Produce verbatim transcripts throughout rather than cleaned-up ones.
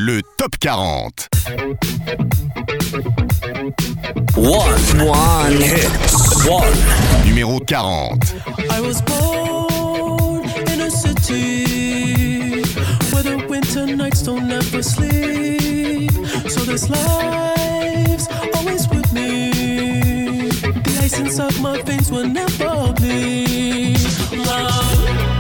le Top quarante. One. One hit. One. Numéro quarante. I was born in a city where the winter nights don't ever sleep. So this life's always with me. The ice inside my veins will never bleed. Love.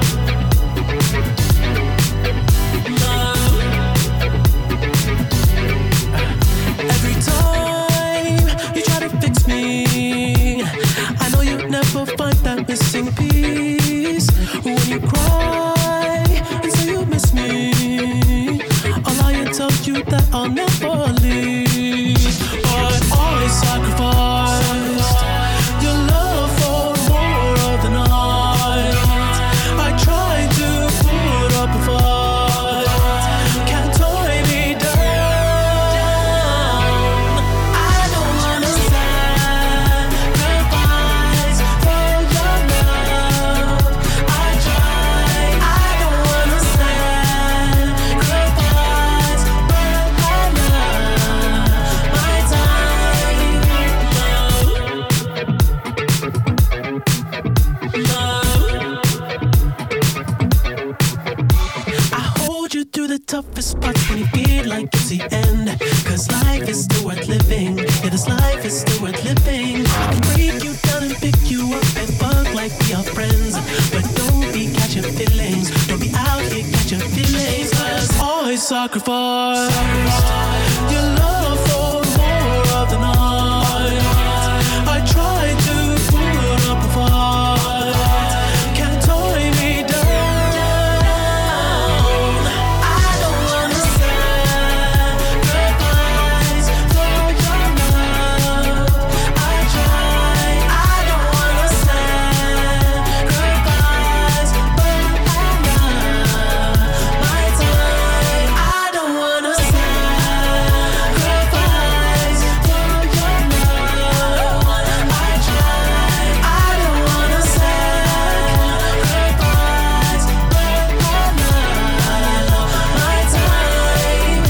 Find that missing piece when you cry and say you miss me. I'll lie and tell you that I'll never leave, but I sacrificed your love for more of the night. I tried to put up a fight, can't tie me down. I don't wanna sacrifice for your love. I try, I don't wanna sacrifice, but my love, my time, love, love. I hold you through the toughest parts when you feel like it's the end. Cause life is still worth living. Yeah, this life is still worth living. I can break you down and pick you up and fuck like we are friends. But don't be catching feelings. Don't be out here catching feelings. Cause I sacrificed your love for more of the night. I tried to put up a fight, can't tie me down. I don't wanna sacrifice for your love. I try, I don't wanna sacrifice, but my love, my time. I don't wanna sacrifice for your love. I try, I don't wanna sacrifice, but my love, my time.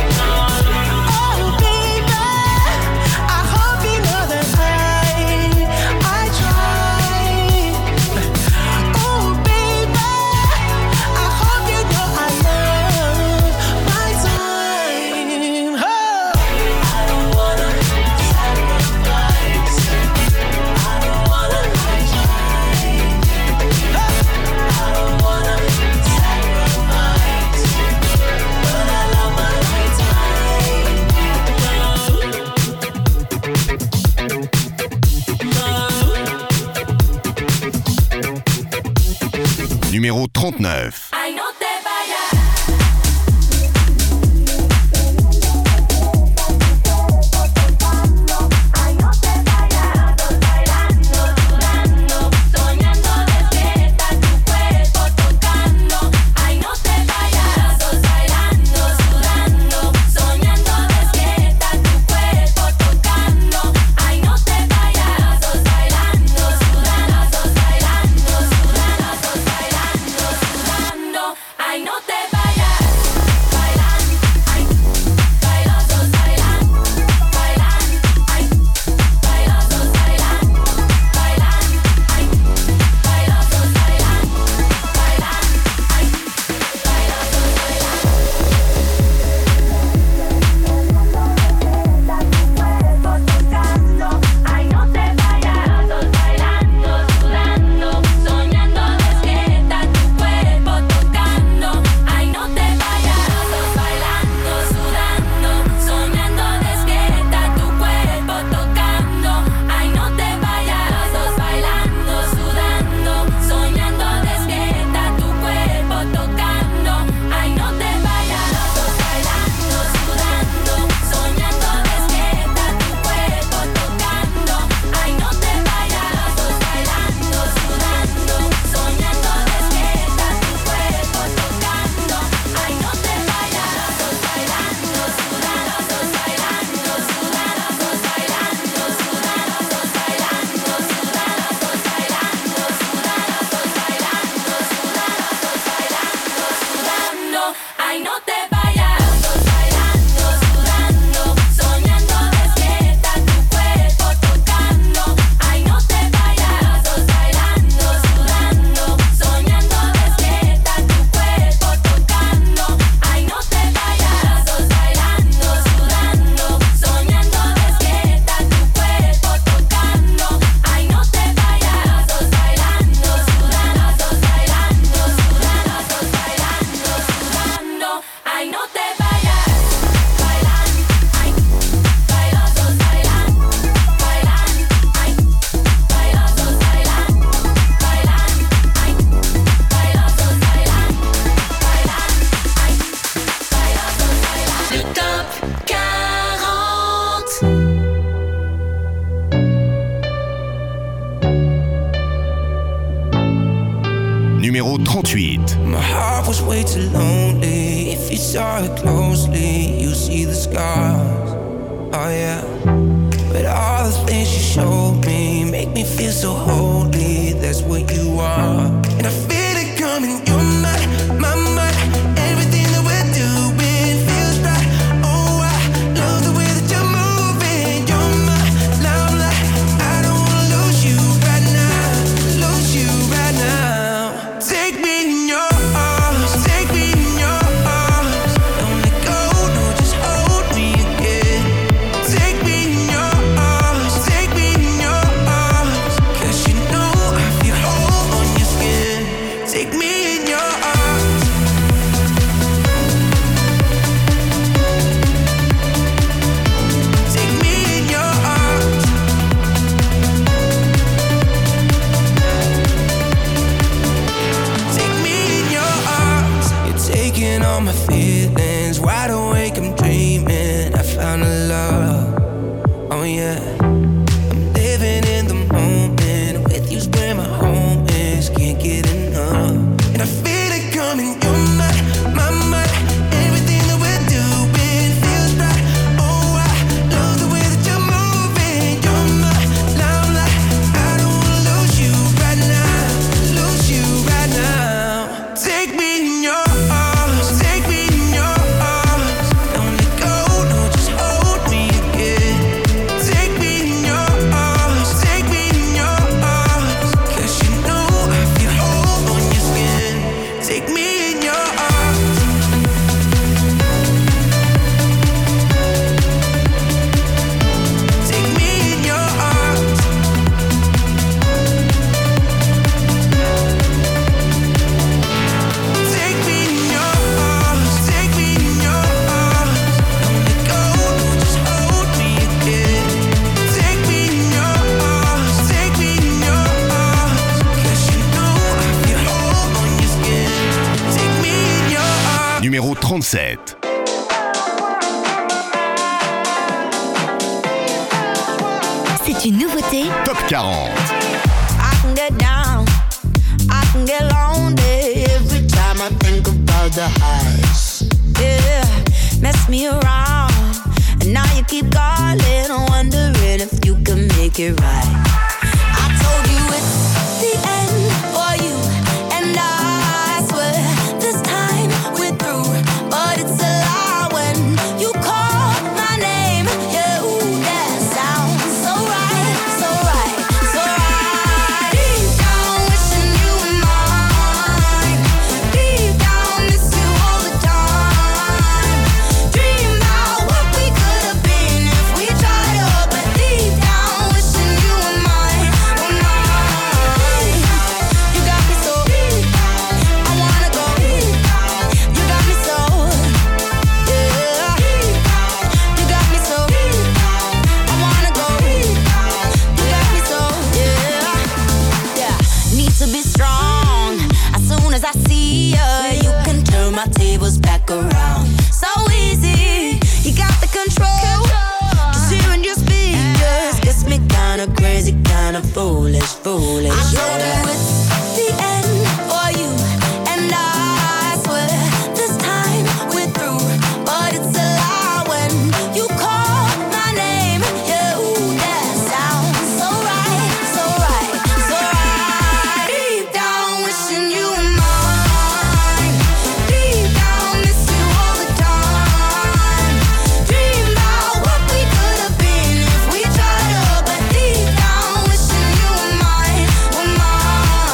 Oh baby, I hope you know that I, I try. Oh baby, I hope you know I love my time. Oh. I don't wanna sacrifice. I don't wanna try. I don't wanna sacrifice, but I love my time. Numéro trente-neuf. Ay, no te vayas. Ay, no te vayas. Bailando, sudando, soñando despierta tu cuerpo tocando. Ay, no te vayas. Bailando, sudando, soñando despierta tu cuerpo tocando. Ay, no te vayas. Bailando, sudando, bailando, sudando, bailando, sudando. Numéro trente-huit. My heart was way too lonely. If you saw it closely, you see the scars. Oh yeah. But all the things you showed me make me feel so holy. That's what you are. And I feel it coming. You're my, my, my. Everything that we're doing feels right. Oh, I love the way that you're moving. You're my limelight. I don't wanna lose you right now. Lose you right now. Take me in your arms. Take me in your arms. Don't let go. No, just hold me again. Take me in your arms. Take me in your arms. 'Cause you know I feel whole on your skin. Take me in your arms. Take me in your arms. Take me in your arms. You're taking all my feelings. Wide awake, I'm dreaming. I found a love. Oh yeah. I'm living in the moment. With you's where my home is. Can't get enough. And I feel it coming. You're my, my, my. Everything that we're doing feels right. Oh, I love the way that you're moving. You're my limelight. I don't wanna lose you right now. Lose you right now. Take me in your arms. Take me in your arms. Don't let go. No, just hold me again. Take me in your arms. Take me in your arms. 'Cause you know I feel whole on your skin. Take me in your arms. Take me in your arms. Take me in your arms. Take me in your arms. Don't let go. No, just hold me again. Take me in your arms. Take me in your arms. 'Cause you know I feel whole on your skin. Take me in your arms. Numéro trente-sept. C'est une nouveauté Top quarante. I can get down, I can get lonely every time I think about the highs. Yeah, mess me around, and now you keep calling, wondering if you can make it right. I told you it's the end for you, and I swear this time we're through, but it's a lie when you call my name. Yeah, ooh, that sounds so right, so right, so right. Deep down, wishing you were mine. Deep down, miss you all the time. Dream about what we could have been if we tried up. But deep down, wishing you were mine, were mine. You got me so deep down, I wanna go deep down. You got me so, yeah. Deep down, you got me so deep down, I wanna go deep down. You got me so, yeah. Yeah, need to be strong. As soon as I see ya, you can turn my tables back around. So easy, you got the control. Just hearing your speakers gets me kinda crazy, kinda foolish, foolish. I told you it's the end for you, and I swear this time we're through, but it's a lie when you call my name. Yeah, ooh, that sounds so right, so right, so right. Deep down, wishing you were mine. Deep down, miss you all the time. Dream about what we could have been if we tried up. But deep down, wishing you were mine, were mine.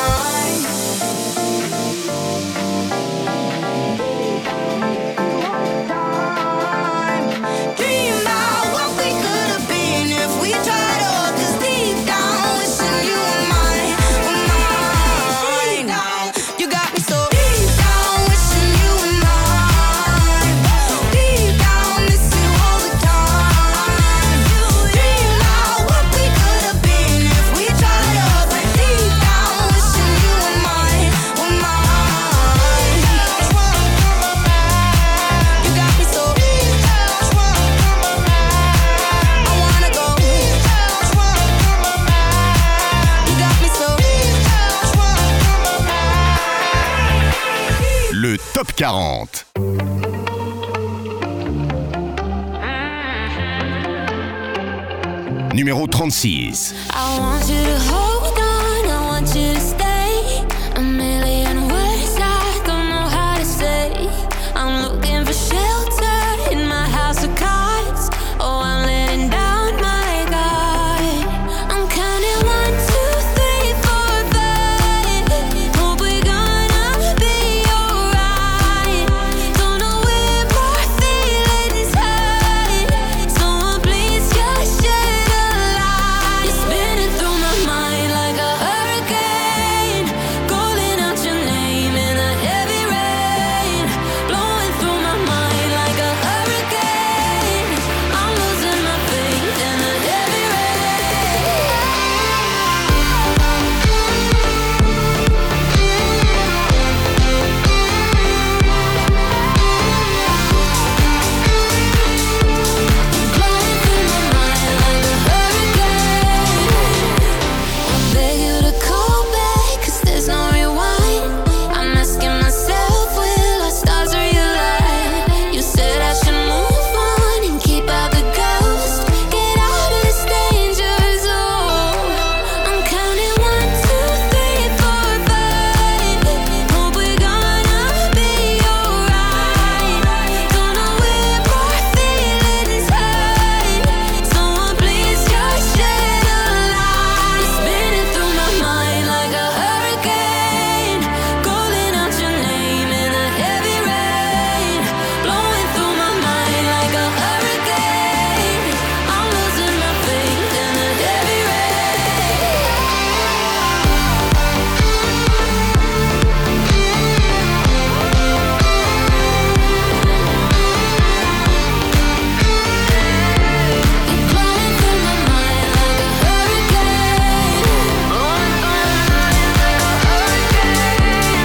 Top quarante. Numéro trente-six. I want you to hold on, I want you to stay. A million words I don't know how to say. I'm looking for shelter in my house of cards. Oh, I'm letting down my guard. I'm counting one, two, three, four, five. Hope we're gonna be alright. Don't know where my feelings hide. Someone please just shed a light. You're spinning through my mind like a hurricane, calling out your name in a heavy rain, blowing through my mind like a hurricane. I'm losing my faith in a heavy rain. Blowing through my mind like a hurricane. I beg you to call back, 'cause there's no rewind. I'm asking myself, will our stars realign? You said I should move on and keep out the ghost. Get out of this danger zone. I'm counting one, two, three, four, five. Hope we're gonna be alright. Don't know where my feelings hide. Someone please just shed a light. You're spinning through my mind like a hurricane, calling out your name in a heavy rain, blowing through my mind like a hurricane. I'm losing my faith in a heavy rain. You're blowing through my mind like a hurricane, blowing through my mind like a hurricane.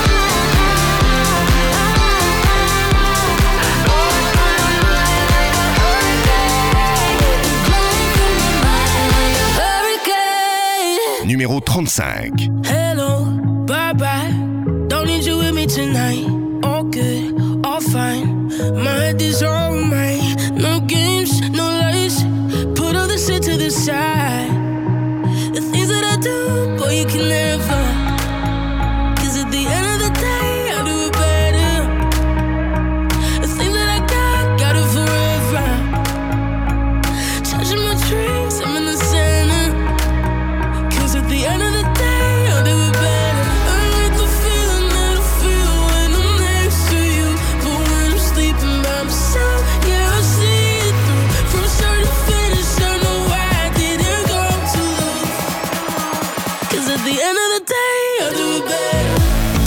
Blowing through my mind like a hurricane. Blowing through my mind like a hurricane. Numéro trente-cinq. Hello, bye bye. Don't need you with me tonight. All good, all fine. My head is on mine. No games, no lies. Put all the shit to the side. The things that I do, boy, you can never. 'Cause at the end of the day, I do it better. The things that I got, got it forever. Charging my drinks, I'm in the center. 'Cause at the end of the day, I'll do it better. I like the feeling that I feel when I'm next to you. But when I'm sleeping by myself, yeah, I see it through. From start to finish, I know why I didn't go to lose. 'Cause at the end of the day, I'll do it better.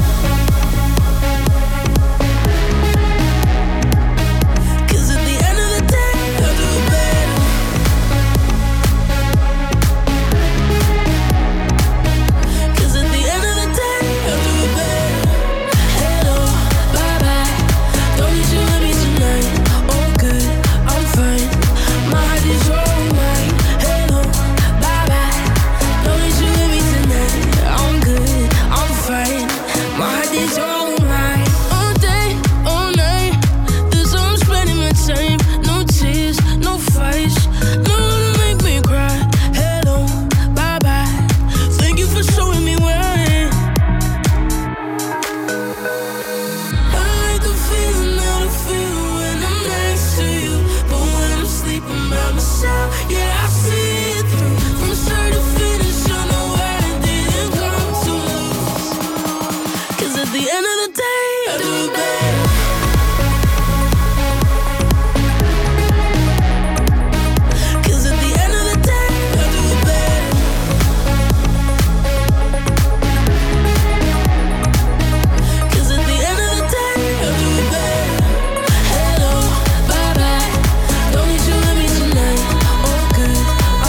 'Cause at the end of the day, I'll do it better. 'Cause at the end of the day, I'll do it better. Hello, bye bye. Don't need you with me tonight. All good, I'm fine. My heart is all mine. Hello, bye bye. Don't need you with me tonight. I'm good, I'm fine. My heart is all mine. All day, all night. This how I'm spending my time. No tears, no fights. No one to make me cry. Hello, bye bye. Thank you for showing me why. I like the feeling that I feel when I'm next to you. But when I'm sleeping by myself, yeah, I see it through. From start to finish, I know why I didn't come to lose. 'Cause at the end of the day, I'll do it better. 'Cause at the end of the day, I'll do it better. 'Cause at the end of the day, I'll do it better. Hello, bye bye. Don't need you with me tonight. All good,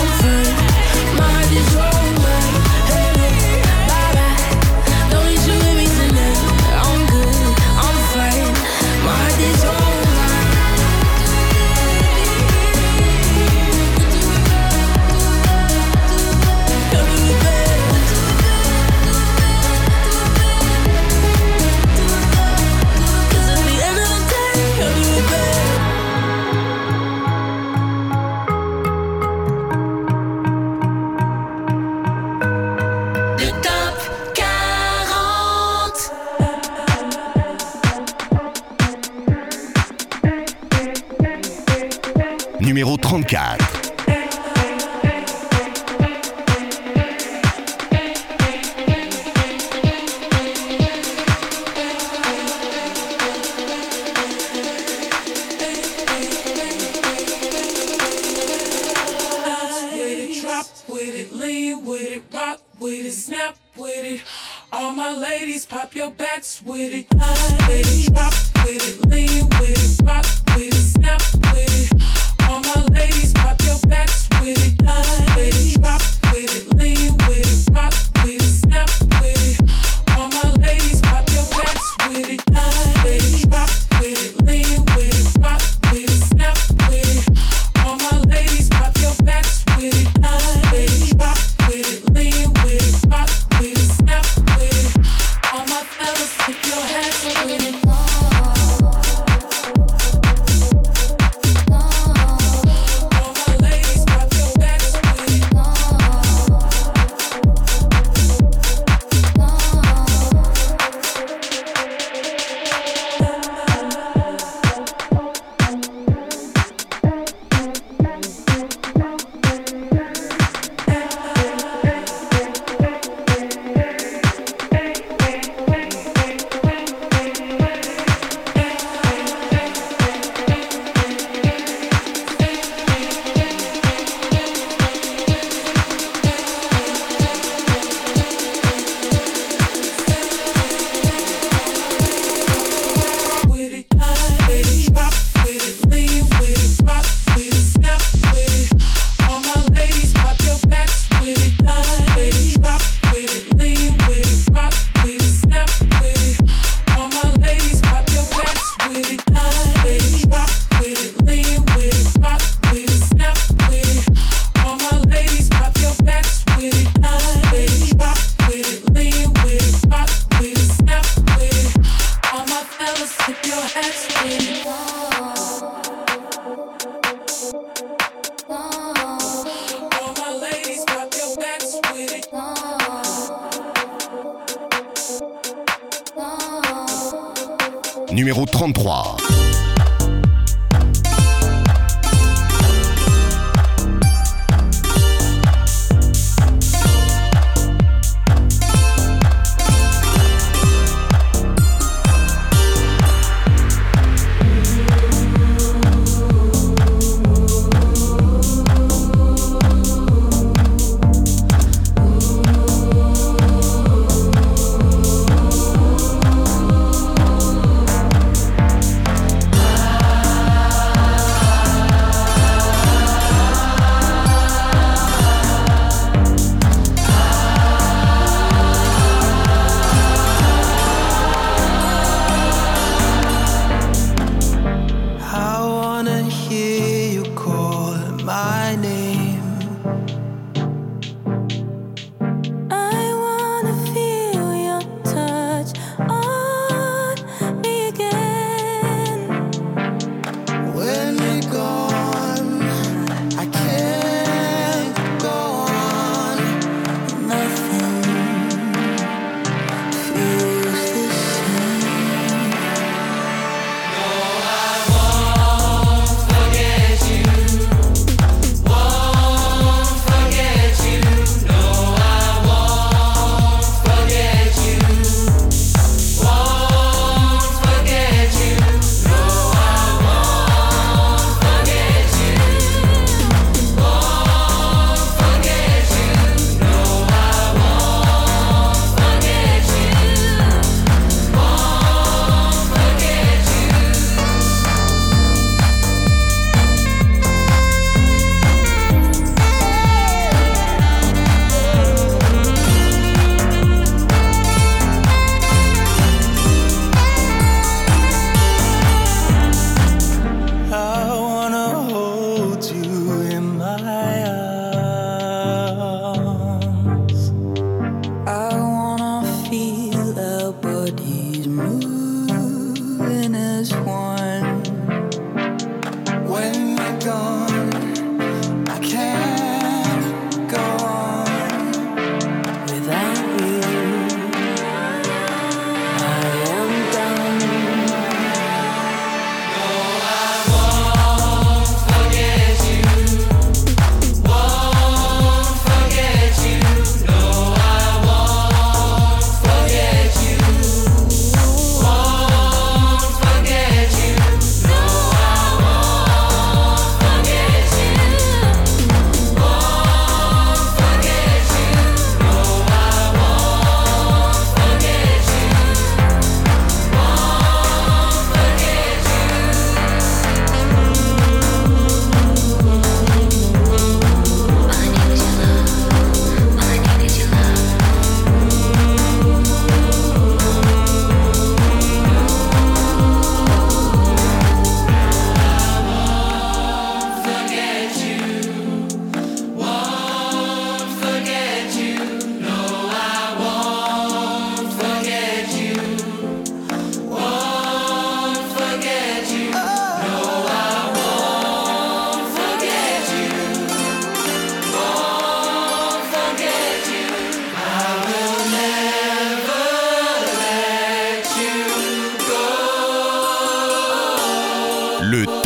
trente-quatre. Snap with it, all my ladies pop your backs with it. Let it drop with it, lean with it, rock with it, snap with it. All my ladies pop your backs with it. Let it drop with it, lean with it, rock with it, snap with it. All my ladies pop your backs with it. Let it drop with it, lean with it, rock with it, snap with it. All my ladies pop your backs with it. Let it drop with it, lean with it, rock with it, snap with it. All my fellas, put your hands with it. Numéro trente-trois. Whoa.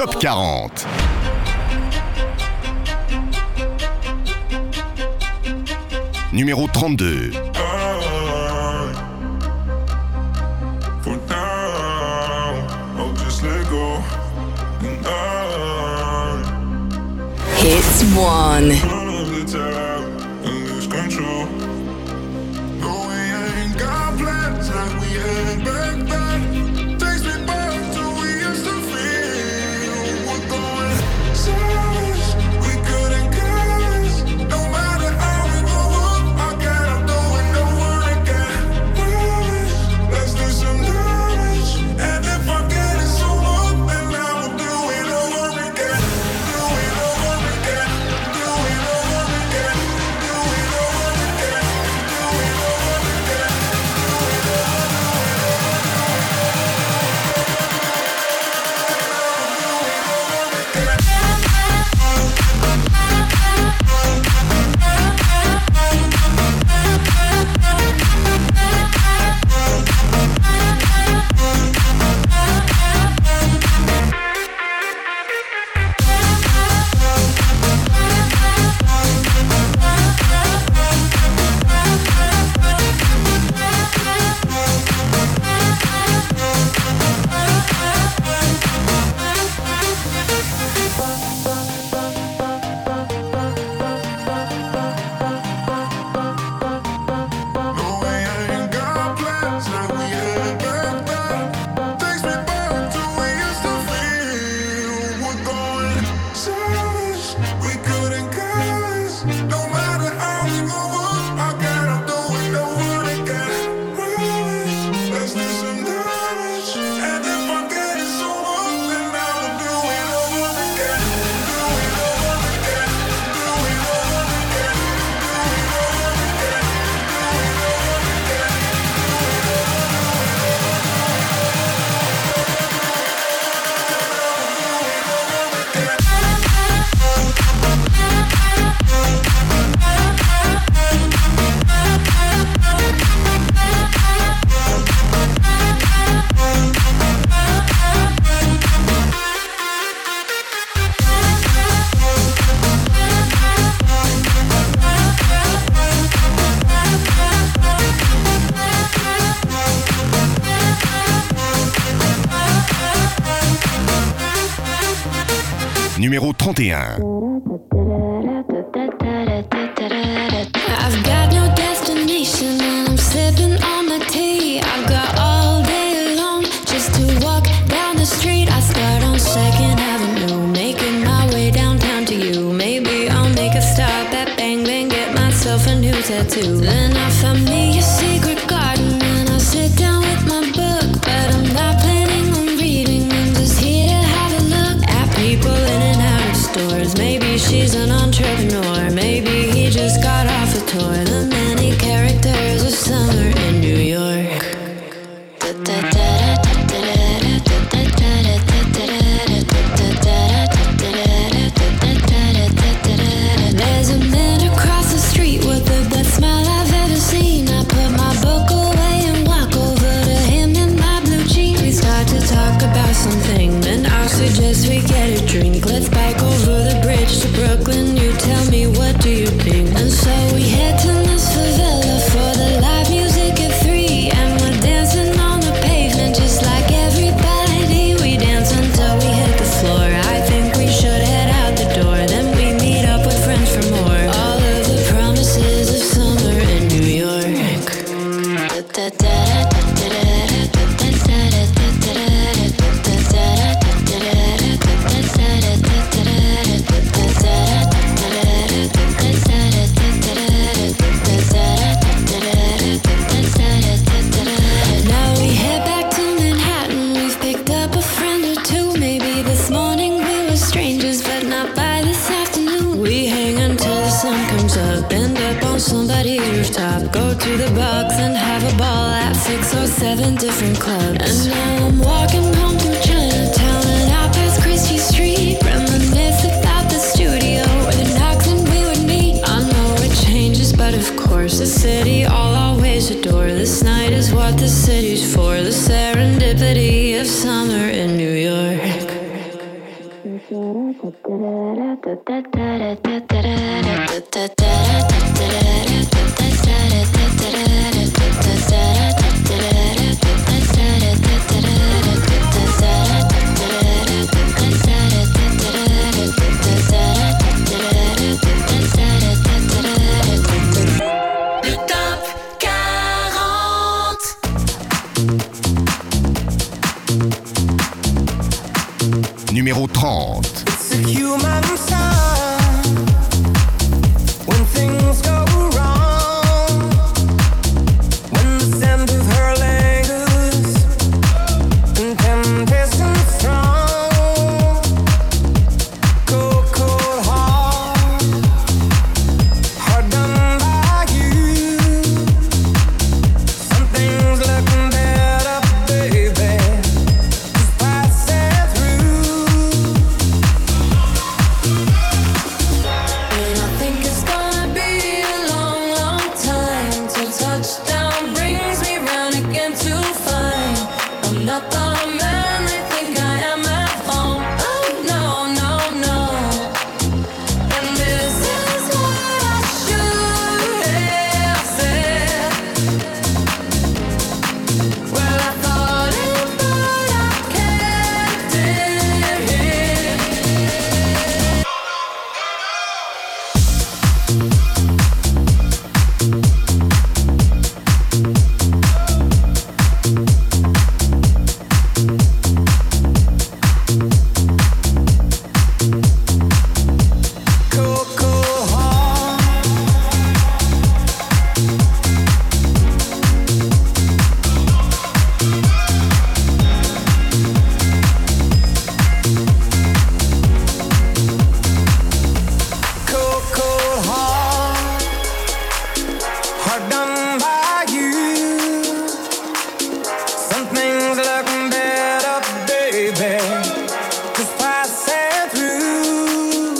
Top quarante. Numéro trente-deux. Hits one. Numéro trente et un. I've got no destination and I'm sipping on my tea. I've got all day long just to walk down the street. I start on Second Avenue, making my way downtown to you. Maybe I'll make a stop at Bang Bang, get myself a new tattoo. Then I found me a secret garden and I sit down with my book. But I'm not planning on reading, I'm just here to have a look at people in and out of stores. Maybe she's an entrepreneur, maybe he just got off a tour. The many characters of summer in New York. There's a man across the street with the best smile I've ever seen. I put my book away and walk over to him in my blue jeans. We start to talk about something, then I'll suggest we get a drink. Let's bike over the bridge to Brooklyn. You tell me, what do you think? And so we head to Miss Favela for the live music at three. And we're dancing on the pavement just like everybody. We dance until we hit the floor. I think we should head out the door. Then we meet up with friends for more. All of the promises of summer in New York. Now we head back to Manhattan. We've picked up a friend or two. Maybe this morning we were strangers, but not by this afternoon. We hang until the sun comes up, end up on somebody's rooftop. Go to the box and have a ball at six or seven different clubs. And now I'm walking home through Chinatown and out past Christie Street. Reminisce about the studio where the knocks and we would meet. I know it changes, but of course the city I'll always adore. This night is what the city's for. The serendipity of summer in New York. Numéro trente. It's a human sign when things go wrong. When the scent of her lingers and temptation strong. Cold, cold heart, hard done by you. Something's looking better, baby. Just passing through. And I think it's gonna be a long, long time till touchdown brings me round again to find I'm not the man they think I am at home. Oh no, no, no. And this is what I should have said. Well, I thought it, but I kept it. Cold, cold heart. Cold, cold heart. Hard done by you. Something's looking better, baby. Just passing through.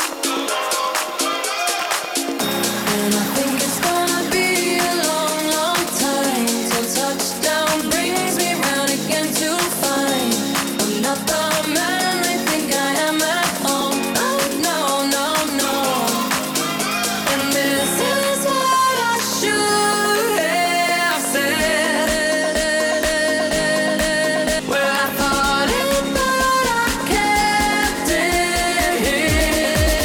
And I think it's gonna be a long, long time till touchdown brings me round again to find I'm not the man they think I am at home. Oh no, no, no. And this is what I should have said. Well, I thought it, but I kept it.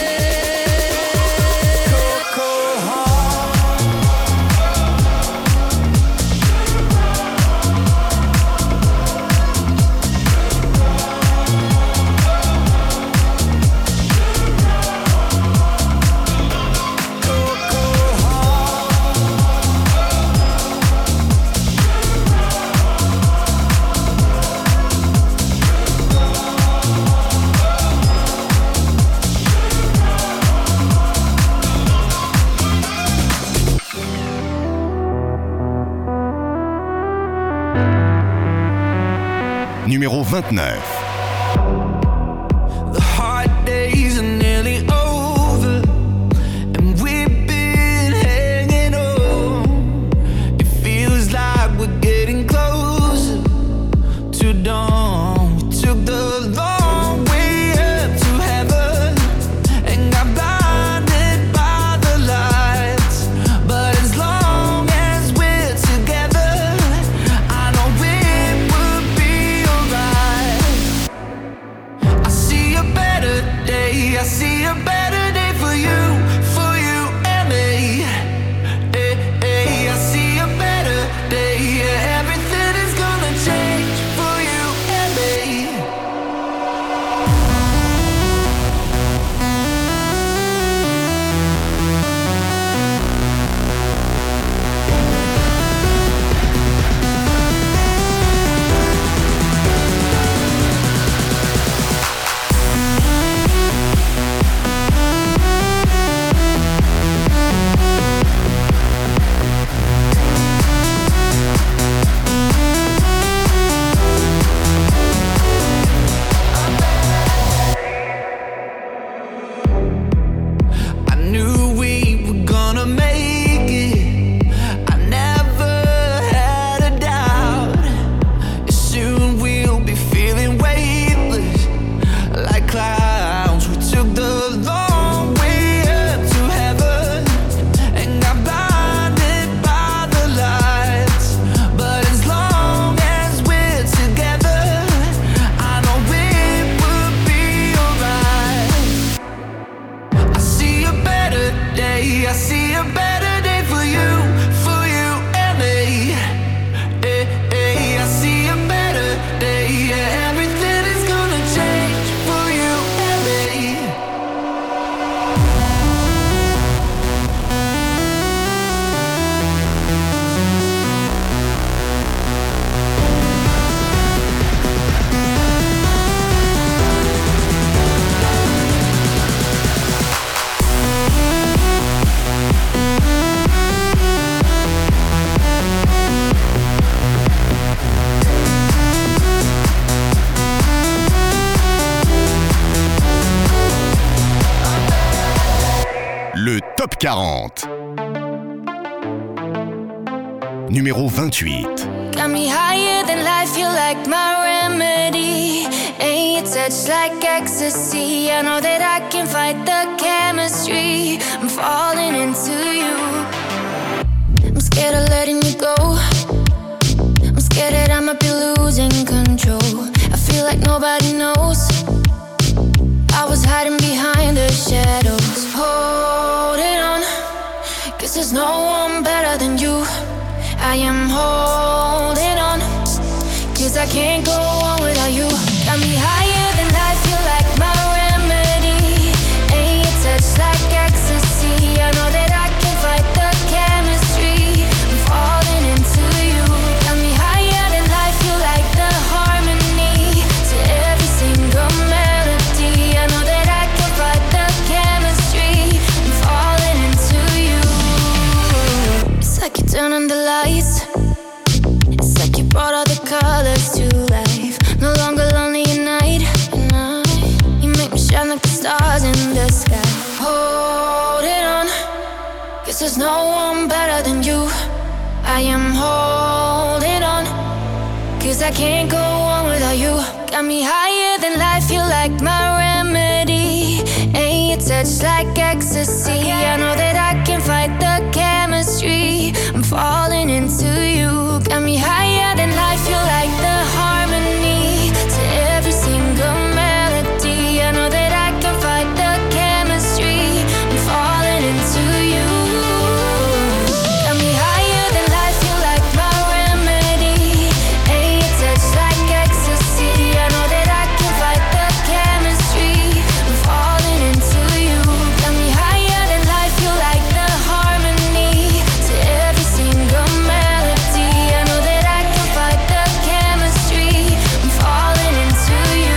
Cold, cold heart. Cold, cold heart. Numéro vingt-neuf. The hard days are nearly over, and we've been hanging on. It feels like we're getting closer to dawn. We took the long way up to heaven and got blinded by the lights. But as long as we're together, I know it would be alright. Le top quarante. Numéro vingt-huit. Got me higher than life, you're like my remedy. Ain't your touch like ecstasy. I know that I can fight the chemistry. I'm falling into you. I'm scared of letting you go. I'm scared that I might be losing control. I feel like nobody knows. I was hiding behind the shadows. Holding on, 'cause there's no one better than you. I am holding on, 'cause I can't go on without you. Got me higher than life, you're like my remedy. Ain't your touch like ecstasy. I know that I can fight the chemistry. I'm falling into you. Got me higher than life, you're like the harmony to every single melody. I know that I can fight the chemistry. I'm falling into you. It's like you turn on the lights. It's like you brought all the colors to life. No longer lonely at night. You make me shine like the stars in the sky. Hold it on, 'cause there's no one better than you. I am holding on, 'cause I can't go on without you. Got me higher than life, you're like my remedy. Ain't your touch like ecstasy. I know that I can fight the chemistry. I'm falling into you. Got me higher than life, you're like the harmony to every single melody. I know that I can fight the chemistry. I'm falling into you. Got me higher than life, you're like my remedy. Ain't your touch like ecstasy. I know that I can fight the chemistry. I'm falling into you. Got me higher than life, you're like the harmony to every single melody. I know that I can fight the chemistry. I'm falling into you.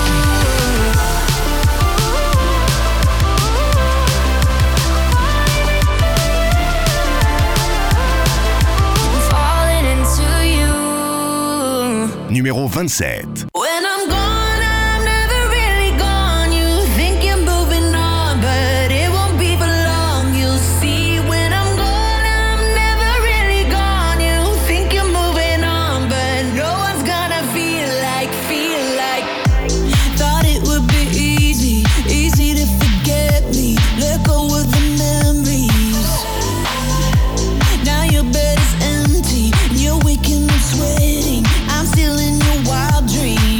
I'm falling into you. Numéro vingt-sept. When I'm gone, I'm never really gone. You think you're moving on, but it won't be for long. You'll see when I'm gone, I'm never really gone. You think you're moving on, but no one's gonna feel like, feel like. Thought it would be easy, easy to forget me. Let go of the memories. Now your bed is empty, you're waking up sweating. I'm still in your wild dreams.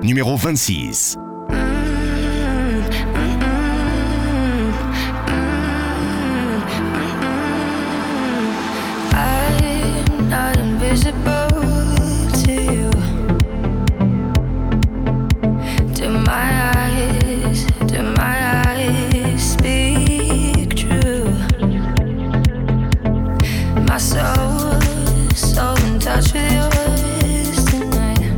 numéro vingt-six. I'm not invisible to you. Do my eyes, do my eyes speak true? My soul, so in touch with yours tonight.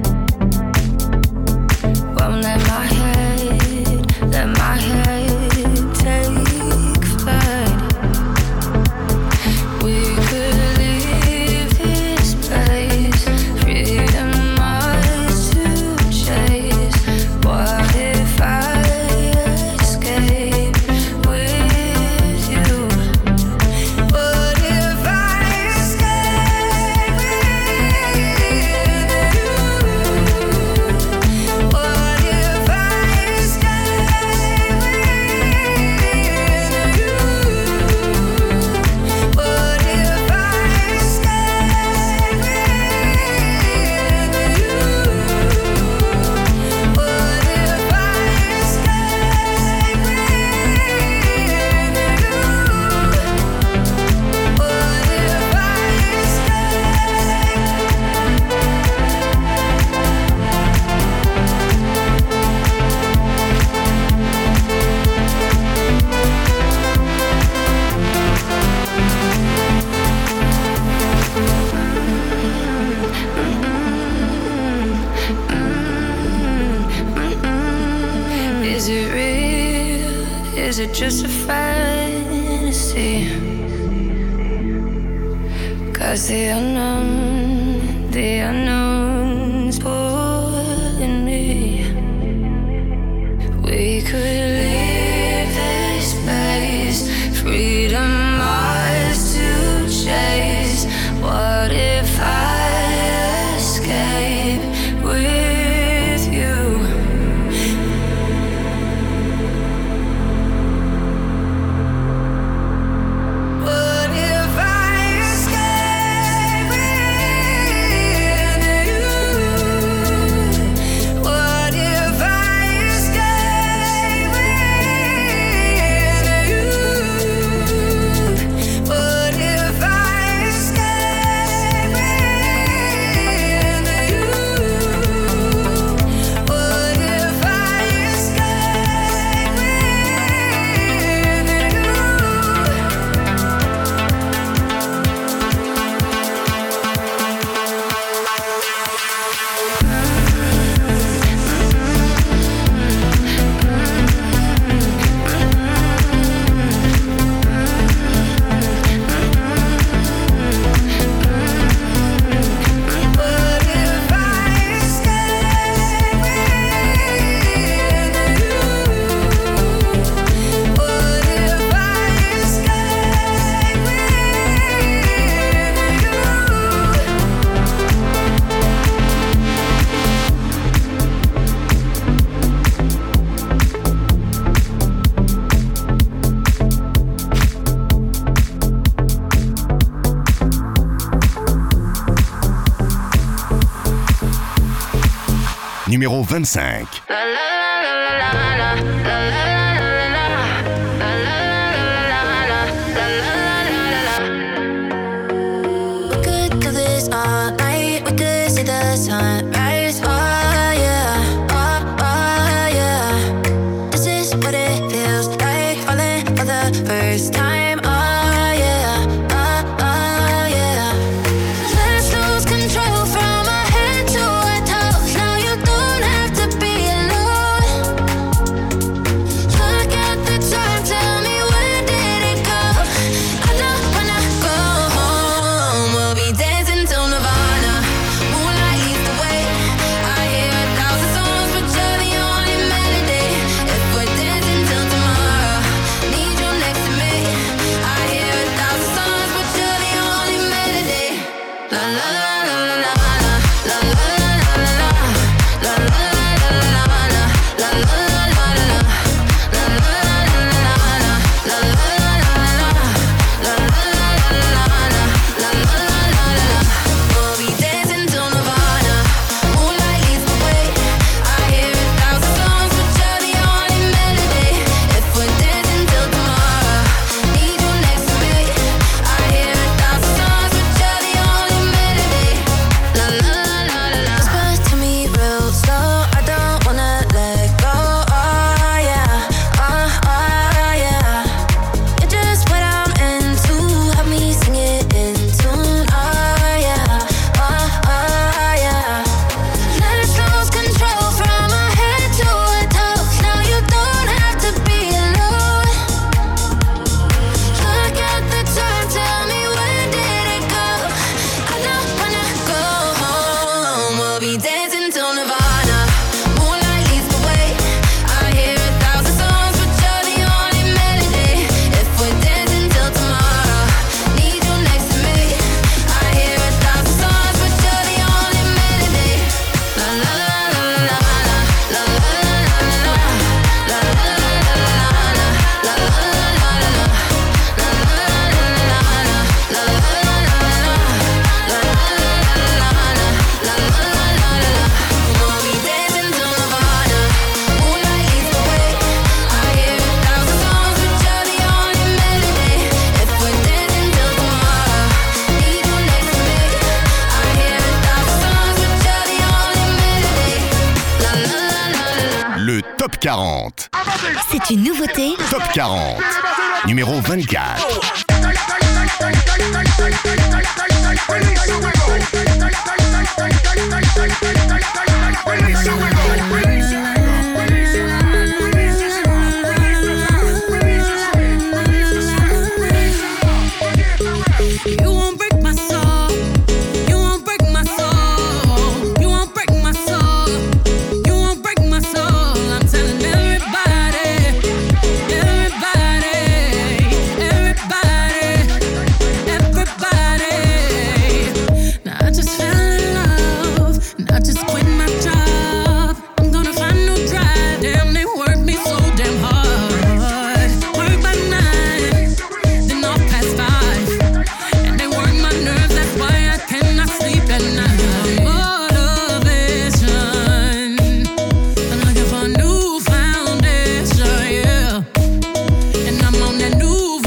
Won't let my head, let my head take flight. We could leave this place, freedom ours to chase. What if I escape with you? What if I escape with you? What if I escape with you? What if I escape with you? What if I escape Is it real? Is it just a fantasy? 'Cause the unknown, the unknown's pulling me. We could leave this place, freedom ours to chase. What if I escape with you? What if I escape with you? What if I escape with you? What if I escape with you? What if I escape with you? What if I escape with you? What if I escape Numéro vingt-cinq. We could do this all night. We could see the sunrise. Oh yeah, oh, oh yeah. This is what it feels like, falling for the first time. Oh yeah, oh, oh yeah. Let's lose control from our head to our toes. Now you don't have to be alone. Top quarante. C'est une nouveauté. Top quarante. Numéro vingt-quatre. You won't break my soul. You won't break my soul. You won't break my soul. You won't break my soul. I'm telling everybody, everybody, everybody, everybody. Now I just fell in love, and I just quit my job. I'm gonna find no drive. Damn, they work me so damn hard. Work by nine, then off past five. And they work my nerves, that's why I cannot sleep at night. Motivation, I'm looking for a new foundation, yeah. And I'm on that new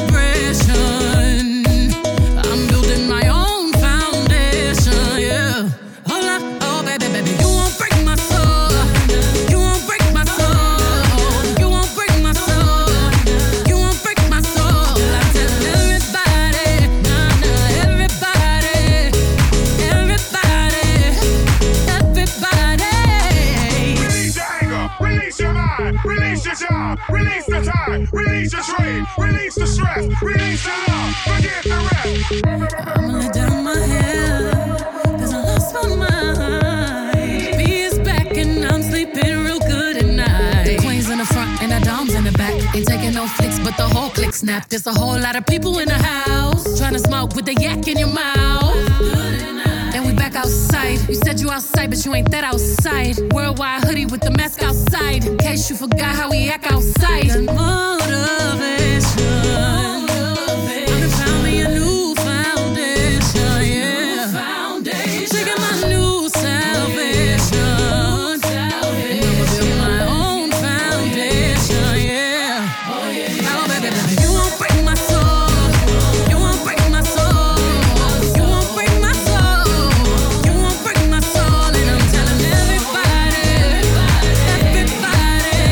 vibration. I'm building my own foundation, yeah. Hold up, oh baby, baby, you won't break my soul. You won't break my soul. You won't break my soul. You won't break my soul. I tell everybody, nah, nah, everybody, everybody, everybody. Release your anger, release your mind, release your job, release the time, release your dream, release the stress, release the love, forget the rest. I'ma let down my hair, cause I lost my mind. B is back and I'm sleeping real good at night. The queen's in the front and the dom's in the back. Ain't taking no flicks, but the whole click snap. There's a whole lot of people in the house trying to smoke with the yak in your mouth. And we back outside. You said you outside, but you ain't that outside. Worldwide hoodie with the mask outside. In case you forgot how we act outside. Got motivation. I found me a new foundation, yeah. Taking my new salvation. And I'ma build my own foundation, yeah. Oh, baby, baby, you won't break my soul. You won't break my soul. You won't break my soul. You won't break my soul. And I'm telling everybody, everybody,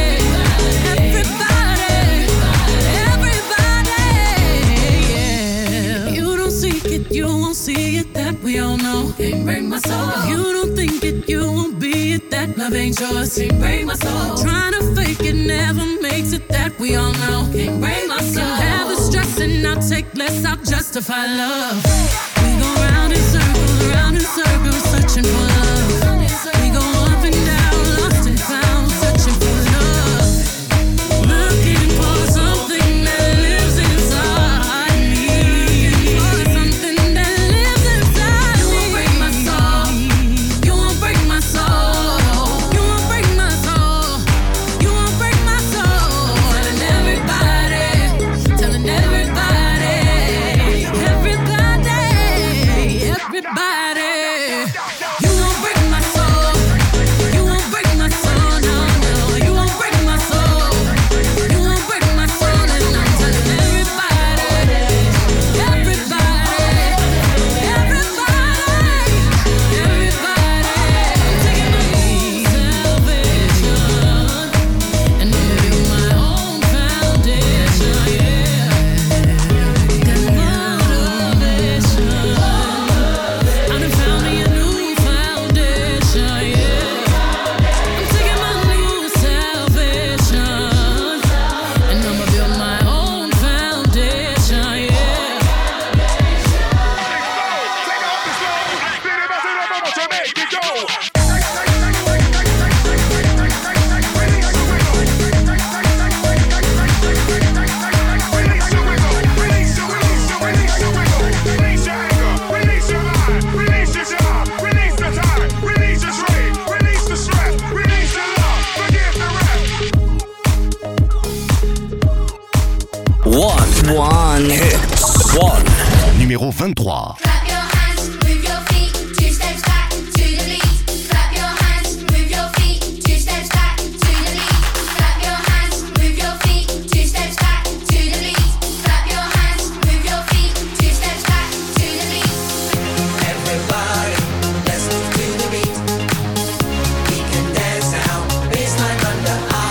everybody, everybody, yeah. You don't seek it, you won't see it, that we all know. Can't break my soul. If you don't think it, you won't be it, that love ain't yours. Can't break my soul. Trying to fake it never makes it, that we all know. Can't break my soul. You have the stress and I'll take less, I'll justify love. We go round in circles, round in circles, searching for love. We go up and down, lost and found, searching for love. Looking for something that lives inside me. For something that lives inside me. You won't break my soul. You won't break my soul. You won't break my soul. You won't break my soul. Telling everybody, telling everybody, everybody, everybody. You won't break my soul. You won't break my soul. No, no. You won't break my soul. You won't break my soul. And I'm telling everybody, everybody, everybody, everybody. I'm taking my own salvation. And I'm building my own foundation, yeah. Got motivation. I done found me a new foundation, yeah. I'm taking my new salvation. And I'ma build my own foundation, yeah. Release your anger, release your mind, release your job, release the time, release your dream, release the stress, release the love, forget the rest. One. One. Hits. One. Numéro vingt-trois. Clap your hands, move your feet, two steps back to the beat. Clap your hands, move your feet, two steps back to the beat. Clap your hands, move your feet, two steps back to the beat. Clap your hands, move your feet, two steps back to the beat. Everybody, let's move to the beat. We can dance now, baseline under our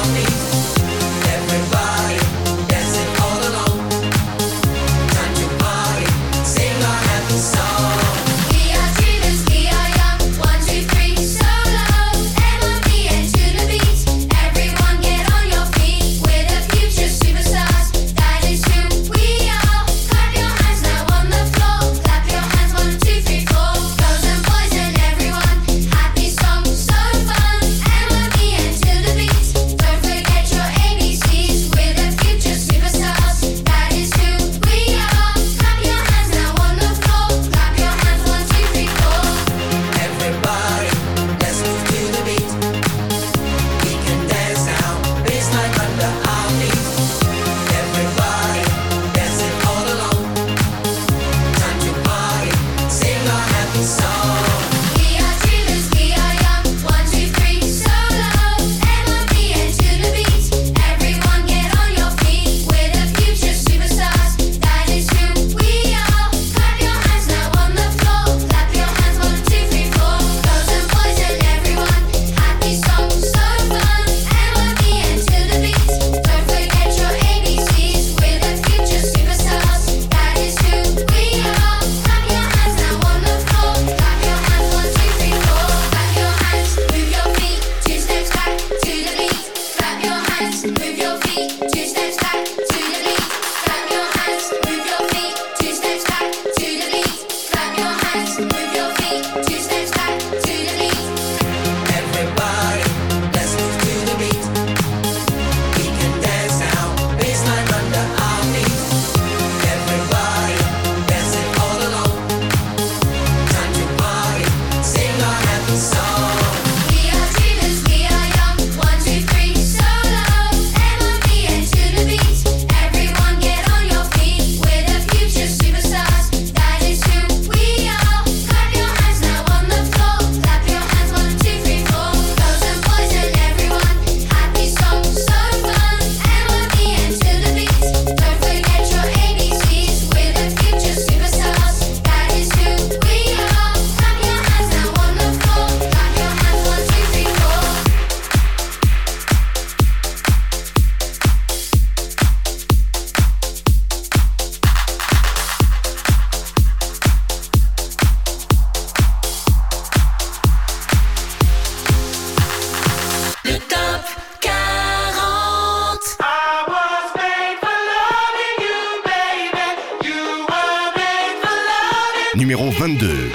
Numéro vingt-deux.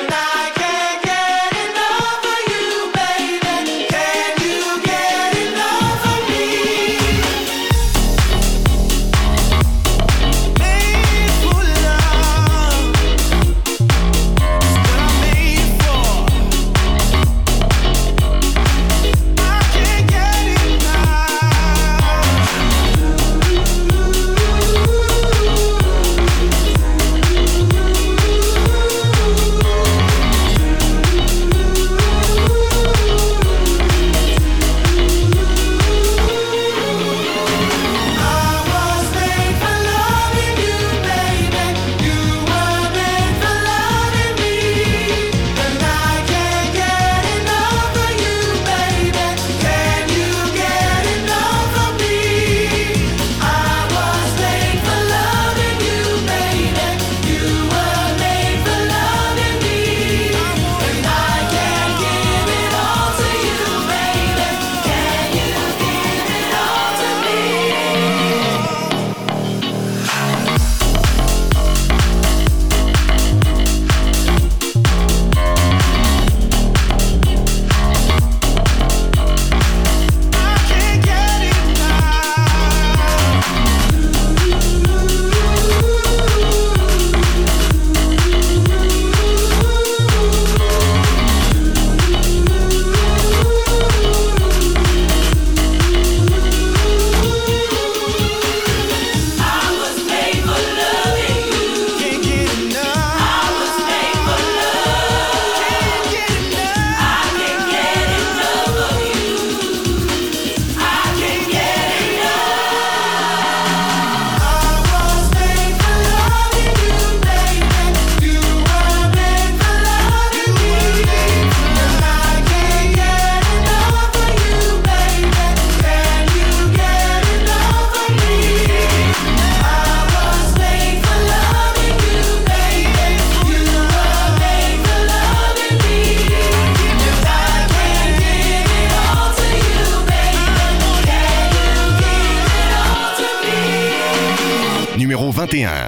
Numéro vingt et un.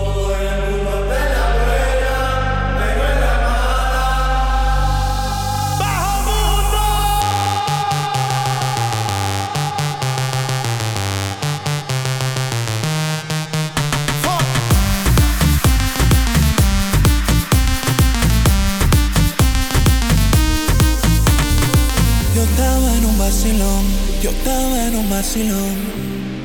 Yo estaba en un vacilón, yo estaba en un vacilón.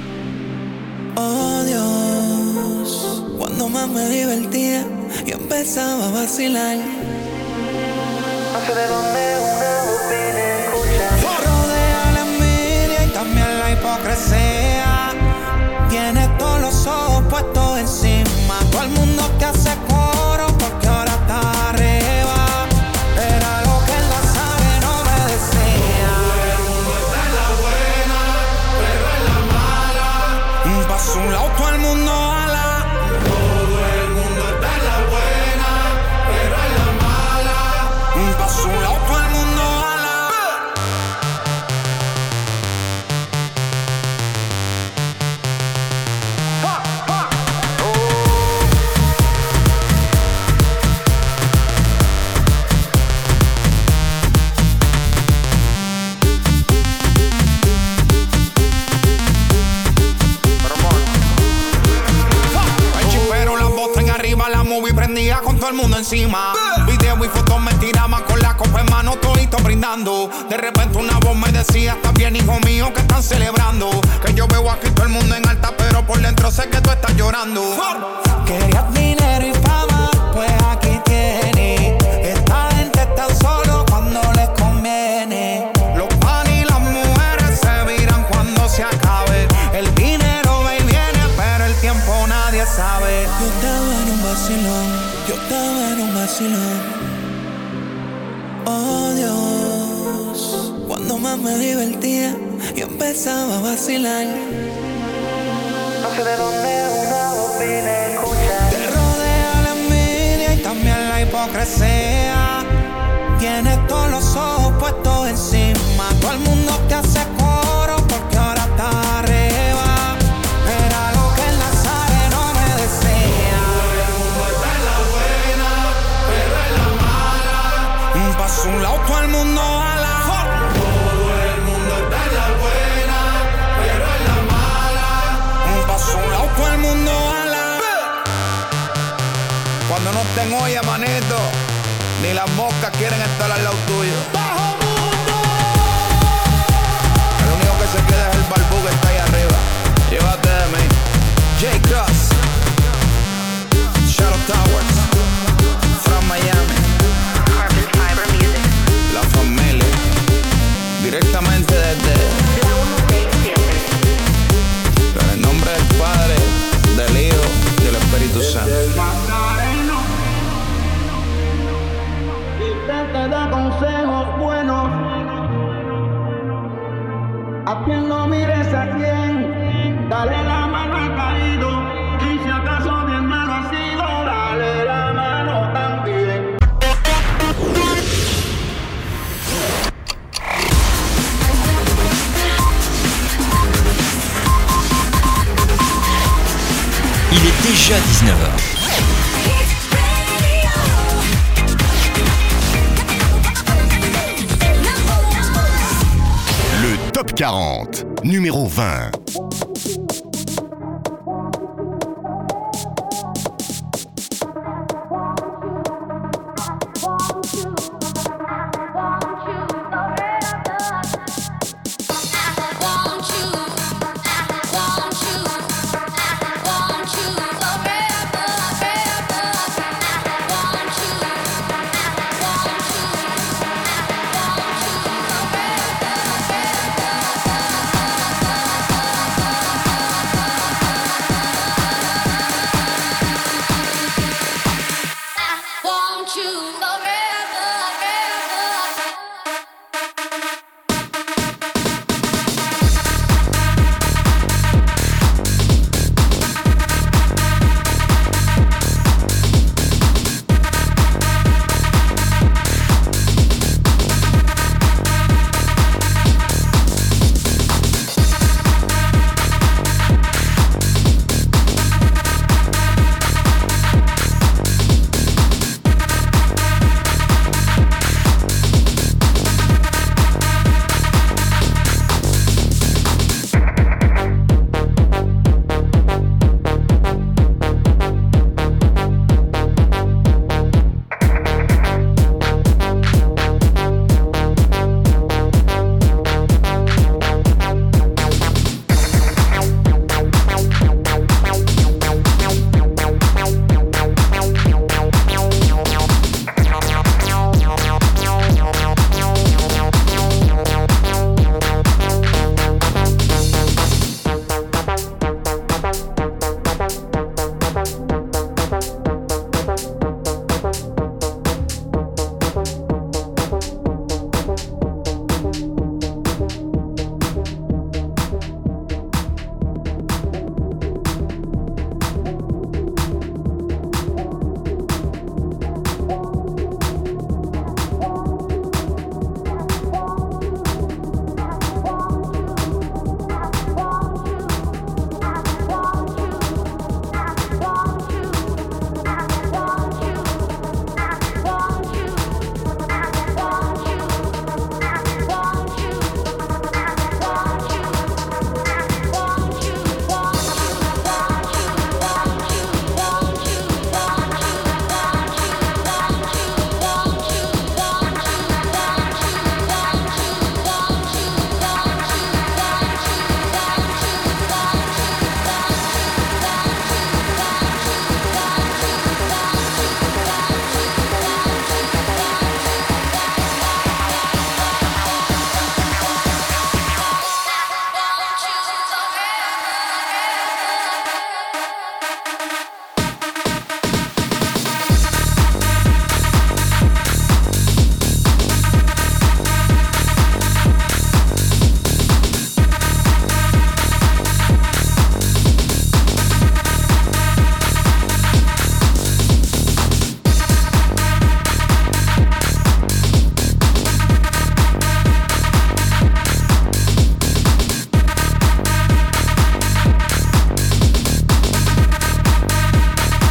Oh Dios, cuando más me divertía y empezaba a vacilar. No sé de dónde una voz viene escuchar. Rodea la envidia y también la hipocresía. Tienes todos los ojos puestos encima. Todo el mundo te hace coro porque ahora estás arriba. Era lo que en la sangre no me decía. Todo el mundo está en la buena, pero en la mala. Paso un lado, todo el mundo ala. Todo el mundo está en la buena, pero en la mala. Paso un lado, todo el mundo ala. Con todo el mundo encima, video y fotos me tiraban con la copa en mano, todito brindando. De repente una voz me decía: está bien, hijo mío, que están celebrando. Que yo veo aquí todo el mundo en alta, pero por dentro sé que tú estás llorando. Querías dinero y fama, pues aquí tienes. Esta gente está solo cuando les conviene. Los pan y las mujeres se viran cuando se acabe. El dinero va y viene, pero el tiempo nadie sabe. Yo estaba en un vacilón, yo estaba en un vacilón. Oh Dios, cuando más me divertía y empezaba a vacilar. No sé de dónde una voz viene a escuchar. Te rodea la envidia y también la hipocresía. Tienes todos los ojos puestos encima. Todo el mundo te hace coro porque ahora estás arriba. Era lo que en la sangre no me decía. Todo el mundo está en la buena, todo el mundo jala. Todo el mundo está en la buena, pero en la mala. Un paso a un lado, todo el mundo jala. Cuando no estén olla, manito, ni las moscas quieren estar al lado tuyo. ¡Bajo mundo! El único que se queda es el barbú que está ahí arriba. Llévate de mí. J-Cross, Shadow Towers, from Miami. Carbon Fiber Music. La familia, directamente desde en el nombre del Padre, del Hijo y del Espíritu Santo. Te da consejos buenos, a quien no mires a quien, dale la mano al caído, y si acaso bien malo ha sido, dale la mano también. Il est déjà dix-neuf heures. Top quarante, numéro vingt.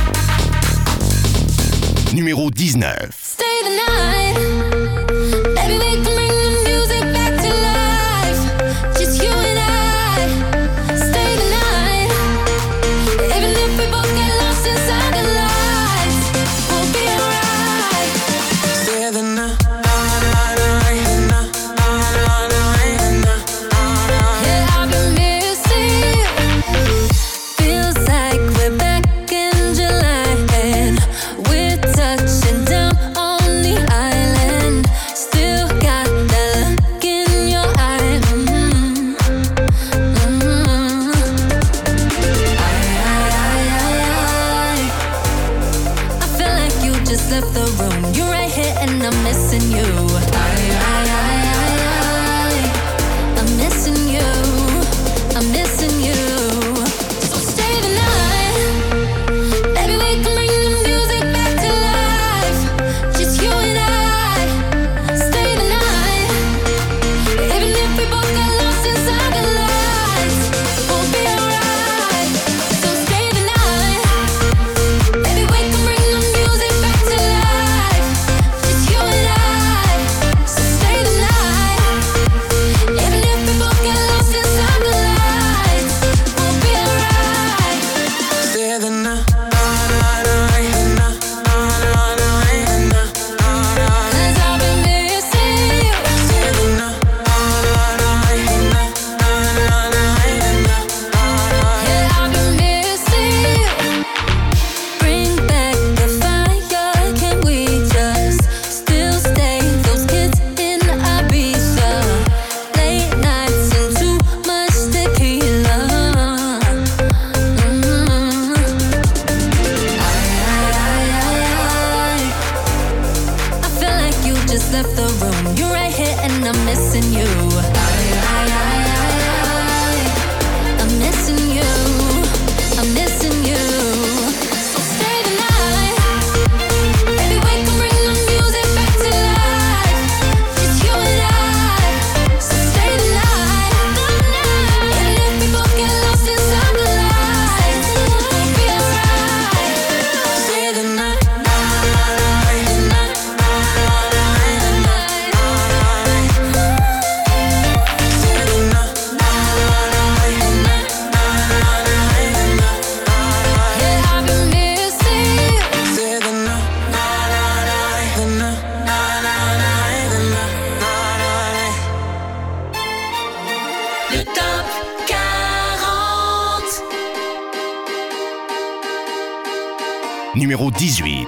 numéro dix-neuf. Stay the night, baby. just left the room. You're right here and I'm missing you. I, I, I, I, I, I'm missing you. I'm missing you. So stay the night. Maybe we can bring the music back to life. Just you and I. Stay the night. Even if we both got lost inside the lights, we'll be alright. So stay the night. Maybe we can bring the music back to life. Just you and I. So stay the night. Even if we both got lost inside the lights, we'll be alright. Stay the night. Cause I've been missing you. Yeah, I've been missing you. Bring back the fire. Can we just still stay those kids in Ibiza? Late nights and too much tequila. Mm. I feel like you just left the room. You're right here and I'm missing you. I'm missing you. I'm missing you. So stay the night. Maybe we can bring the music back to life. Just you and I. So stay the night. Even if we both get lost inside the lights, we'll be alright. Stay the night. Yeah, I've been missing you. Stay the night. The night. The night. Le top quarante. Numéro dix-huit.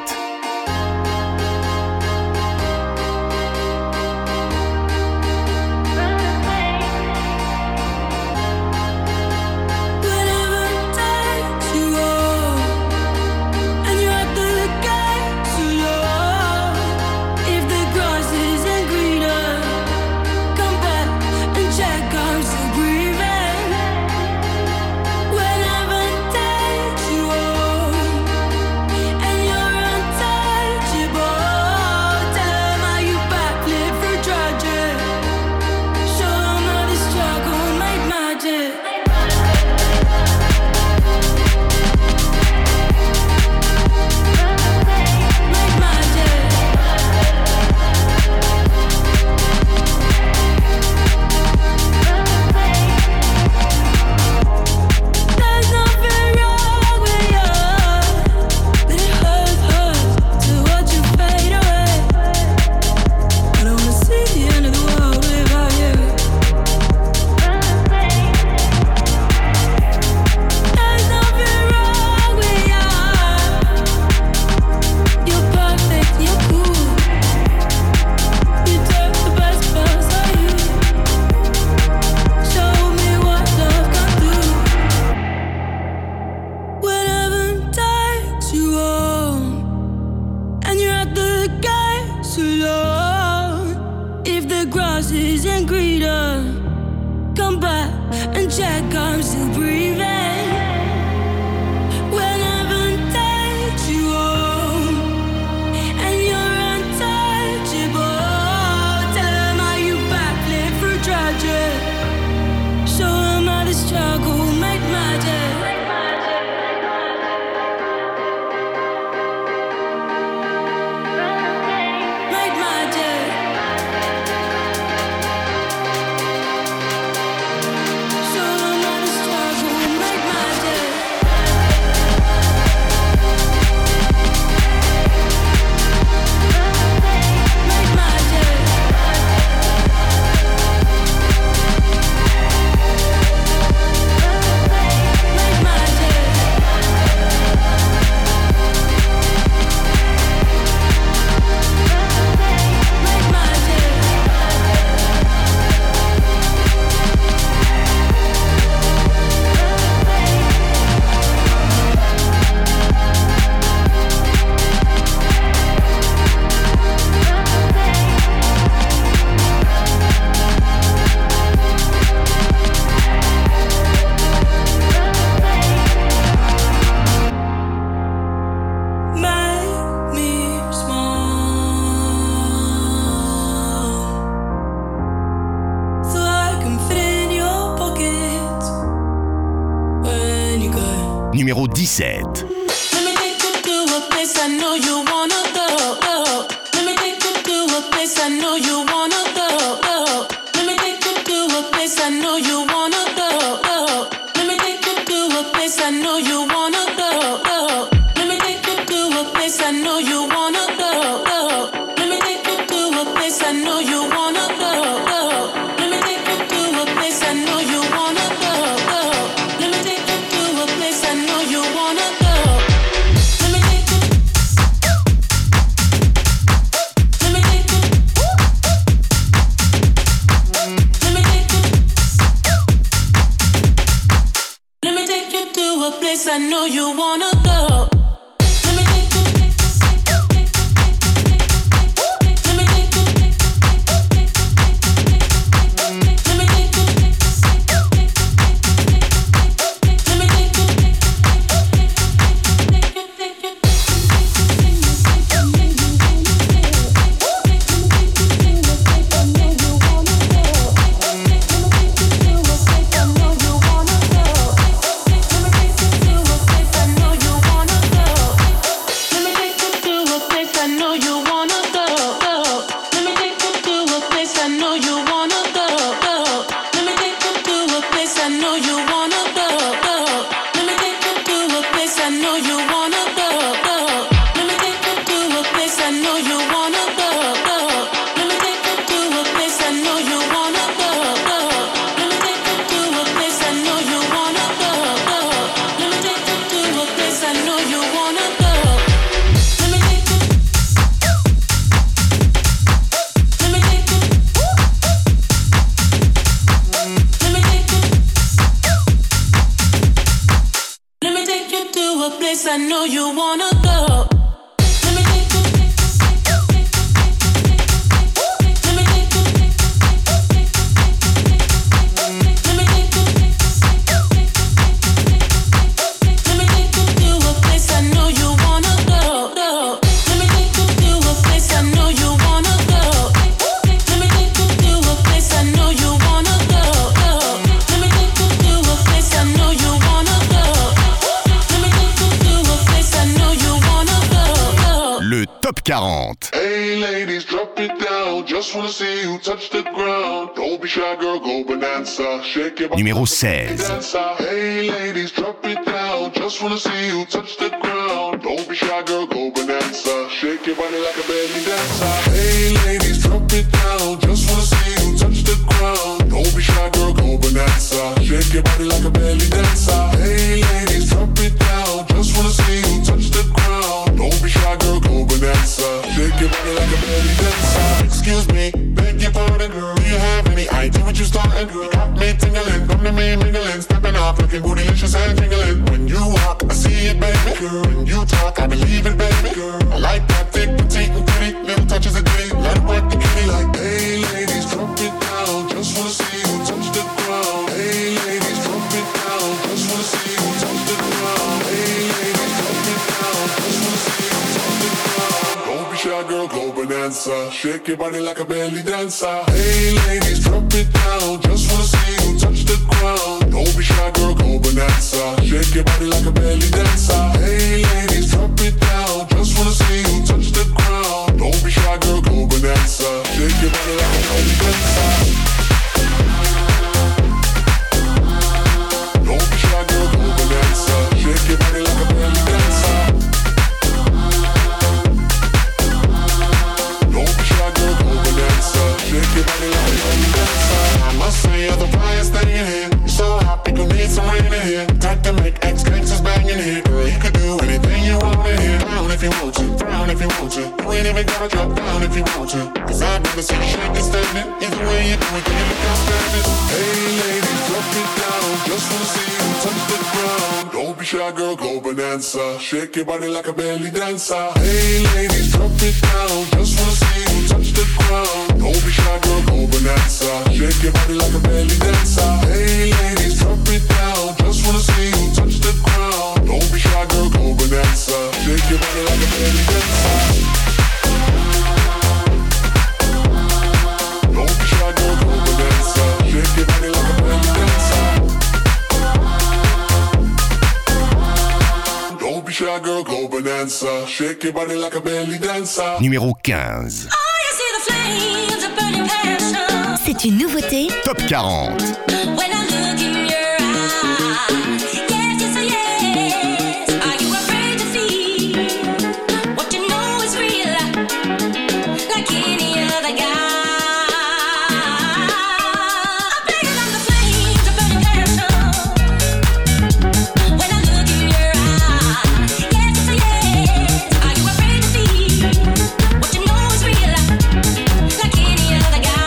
Whenever takes you home, and you're at the gate so long. If the grass isn't greener, come back and check I'm still breathing. Whenever takes you home, and you're untouchable, tell 'em how you backflip for tragic. Show 'em how the struggle made magic. Make magic. There's nothing wrong with you, but it hurts, hurts to watch you fade away. I don't wanna see the end of the world without you. There's nothing wrong with you. You're perfect, you're cool. You took the best parts of you. Show me what love can do. Whenever takes you home, and you're at the gate so long. If the grass isn't greener, come back and check I'm still breathing. Whenever takes you home, and you're untouchable, tell 'em how you backflip for tragic. Show 'em how the struggle make magic. Make magic. Show 'em how the struggle make Numéro dix-sept. Let me take you to a place I know you wanna go. go. Let me take you to a place I know you wanna go. go. Let me take you to a place I know you wanna go. go. Let me take you to a place I know you wanna go. go. Let me take you to a place I know you wanna go. go. Let me take you to a place I know you wanna go. go. Let me take you to a place I know you wanna go. go. Let me take you to a place I know you wanna go. Let me take you. Let me take you. Let me take you. Let me take you to a place I know you wanna go. Let me take you. Let me take you. Let me take you. Let me take you. I know you wanna go. Let me take you. Let me take you. Let me take you. Let me take you to a place I know you wanna go. go. Let me take you to a place I know you wanna go. Let me take you to a place I know you wanna go. go. Let me take you to a place I know you wanna go. Le top quarante. Hey ladies, drop it down. Just wanna see you touch the ground. Don't be shy, girl, go bonanza. Shake your body. Numéro seize. Hey ladies, drop it down. Just wanna see you touch the ground. Don't be shy, girl, go bonanza. Shake your body like a belly dancer. Hey ladies, drop it down. Just wanna see you touch the ground. Don't be shy, girl, go bonanza. Shake your body like a belly dancer. Hey ladies, drop it down. Just wanna see you touch the ground. Don't be shy, girl, go bonanza. Shake your body like a belly dancer. Excuse me, beg your pardon, girl. Do you have any idea what you starting, girl? Got me tingling, come to me mingling, stepping off, looking bootylicious and tingling. When you walk, I see it, baby, girl. When you talk, I believe it, baby, girl. I like that thick, petite, and pretty. Little touches of ditty, let it work the kitty. Like, hey, ladies, drop it down. Just wanna see you touch the ground. Hey, ladies, drop it down. Just wanna see you touch the ground. Hey, ladies, drop it down. Just wanna see you touch the ground. Don't be shy, girl, go bonanza. Shake your body like a belly dancer. Hey, ladies, drop it down. Just wanna see you touch the ground. Don't be shy, girl, go bonanza. Shake your body like a belly dancer. Hey, ladies, drop it down. Just wanna see you touch the ground. Don't be shy, girl, go bonanza. Shake your body like a belly dancer. Don't be shy, girl, go bonanza. Shake your body like a belly dancer. Don't be shy, girl, go bonanza. Shake your body like a belly dancer. I must say you're the brightest thing in here. You're so hot, people need some rain in here. Time to make ex-gangsters bang in here. Girl, you could do anything you want in here. Down if you want to, down if you want to. You ain't even gotta drop down if you want to. Cause I'd rather see you shake and standing. Either way you do it, then you look outstanding. Hey ladies, drop it down. Just wanna see you touch the ground. Don't be shy, girl, go bonanza. Shake your body like a belly dancer. Hey ladies, drop it down. Just wanna see you touch the ground. Don't be shy, girl, go bonanza. Shake your body like a belly dancer. Hey ladies, drop it down. Just wanna see you touch the ground. Don't be shy, girl, go bonanza. Shake your body like a belly dancer. Don't be shy, girl, go bonanza. Shake your body like a belly dancer. shy girl, go bonanza. Shake your body like a belly dancer. Numéro quinze. C'est une nouveauté. Top quarante. When I look in your eyes, yes, yes, yes. Are you afraid to see what you know is real, like any other guy? I'm bigger than the flames of burning passion. When I look in your eyes, yes, yes, yes. Are you afraid to see what you know is real, like any other guy?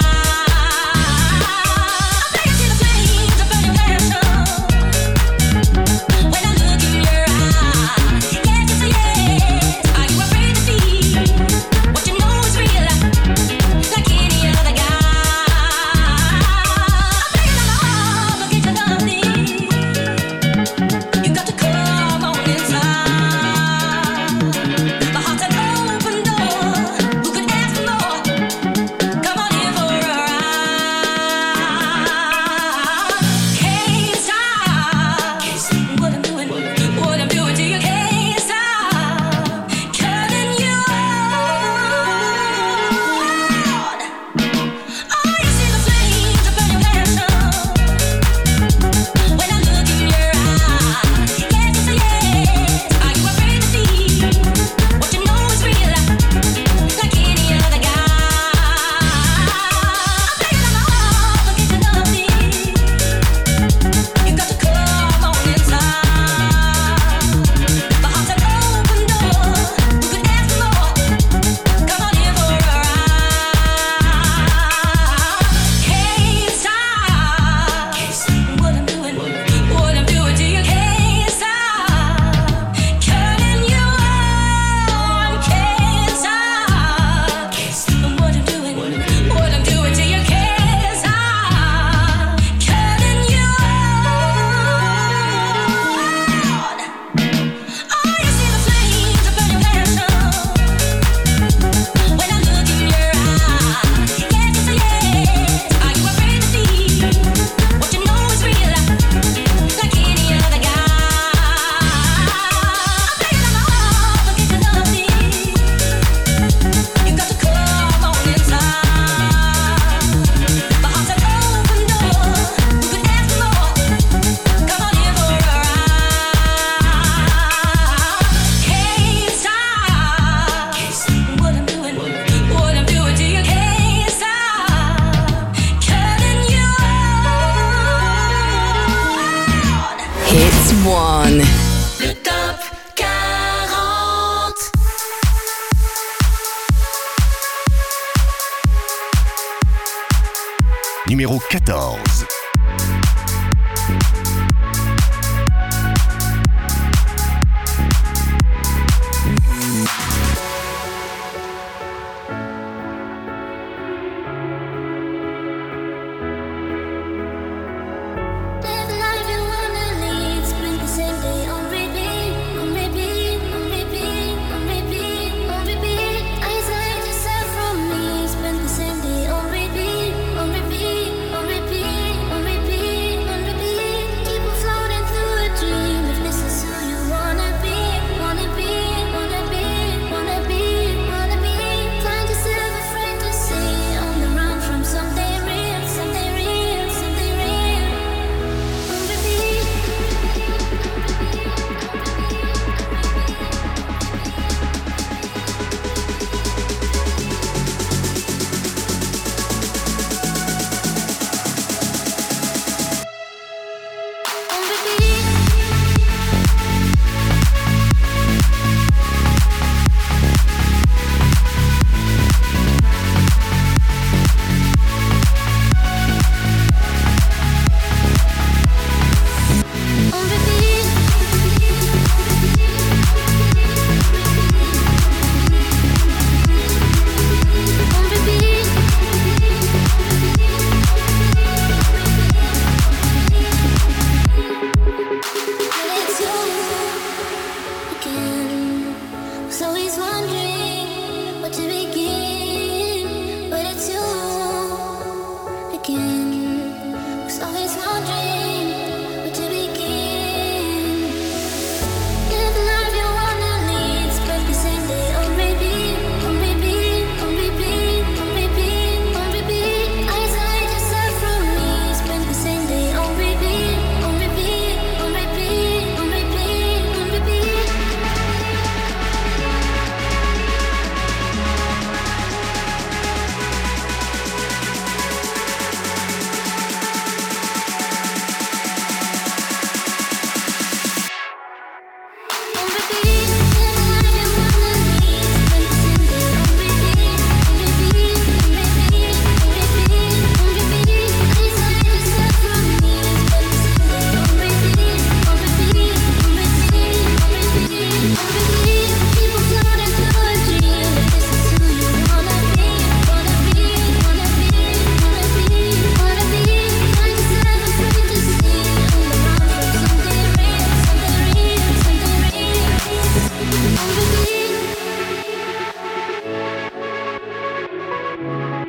One. Le top quarante. Numéro quatorze. On repeat, on repeat, on repeat.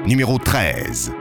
numéro treize.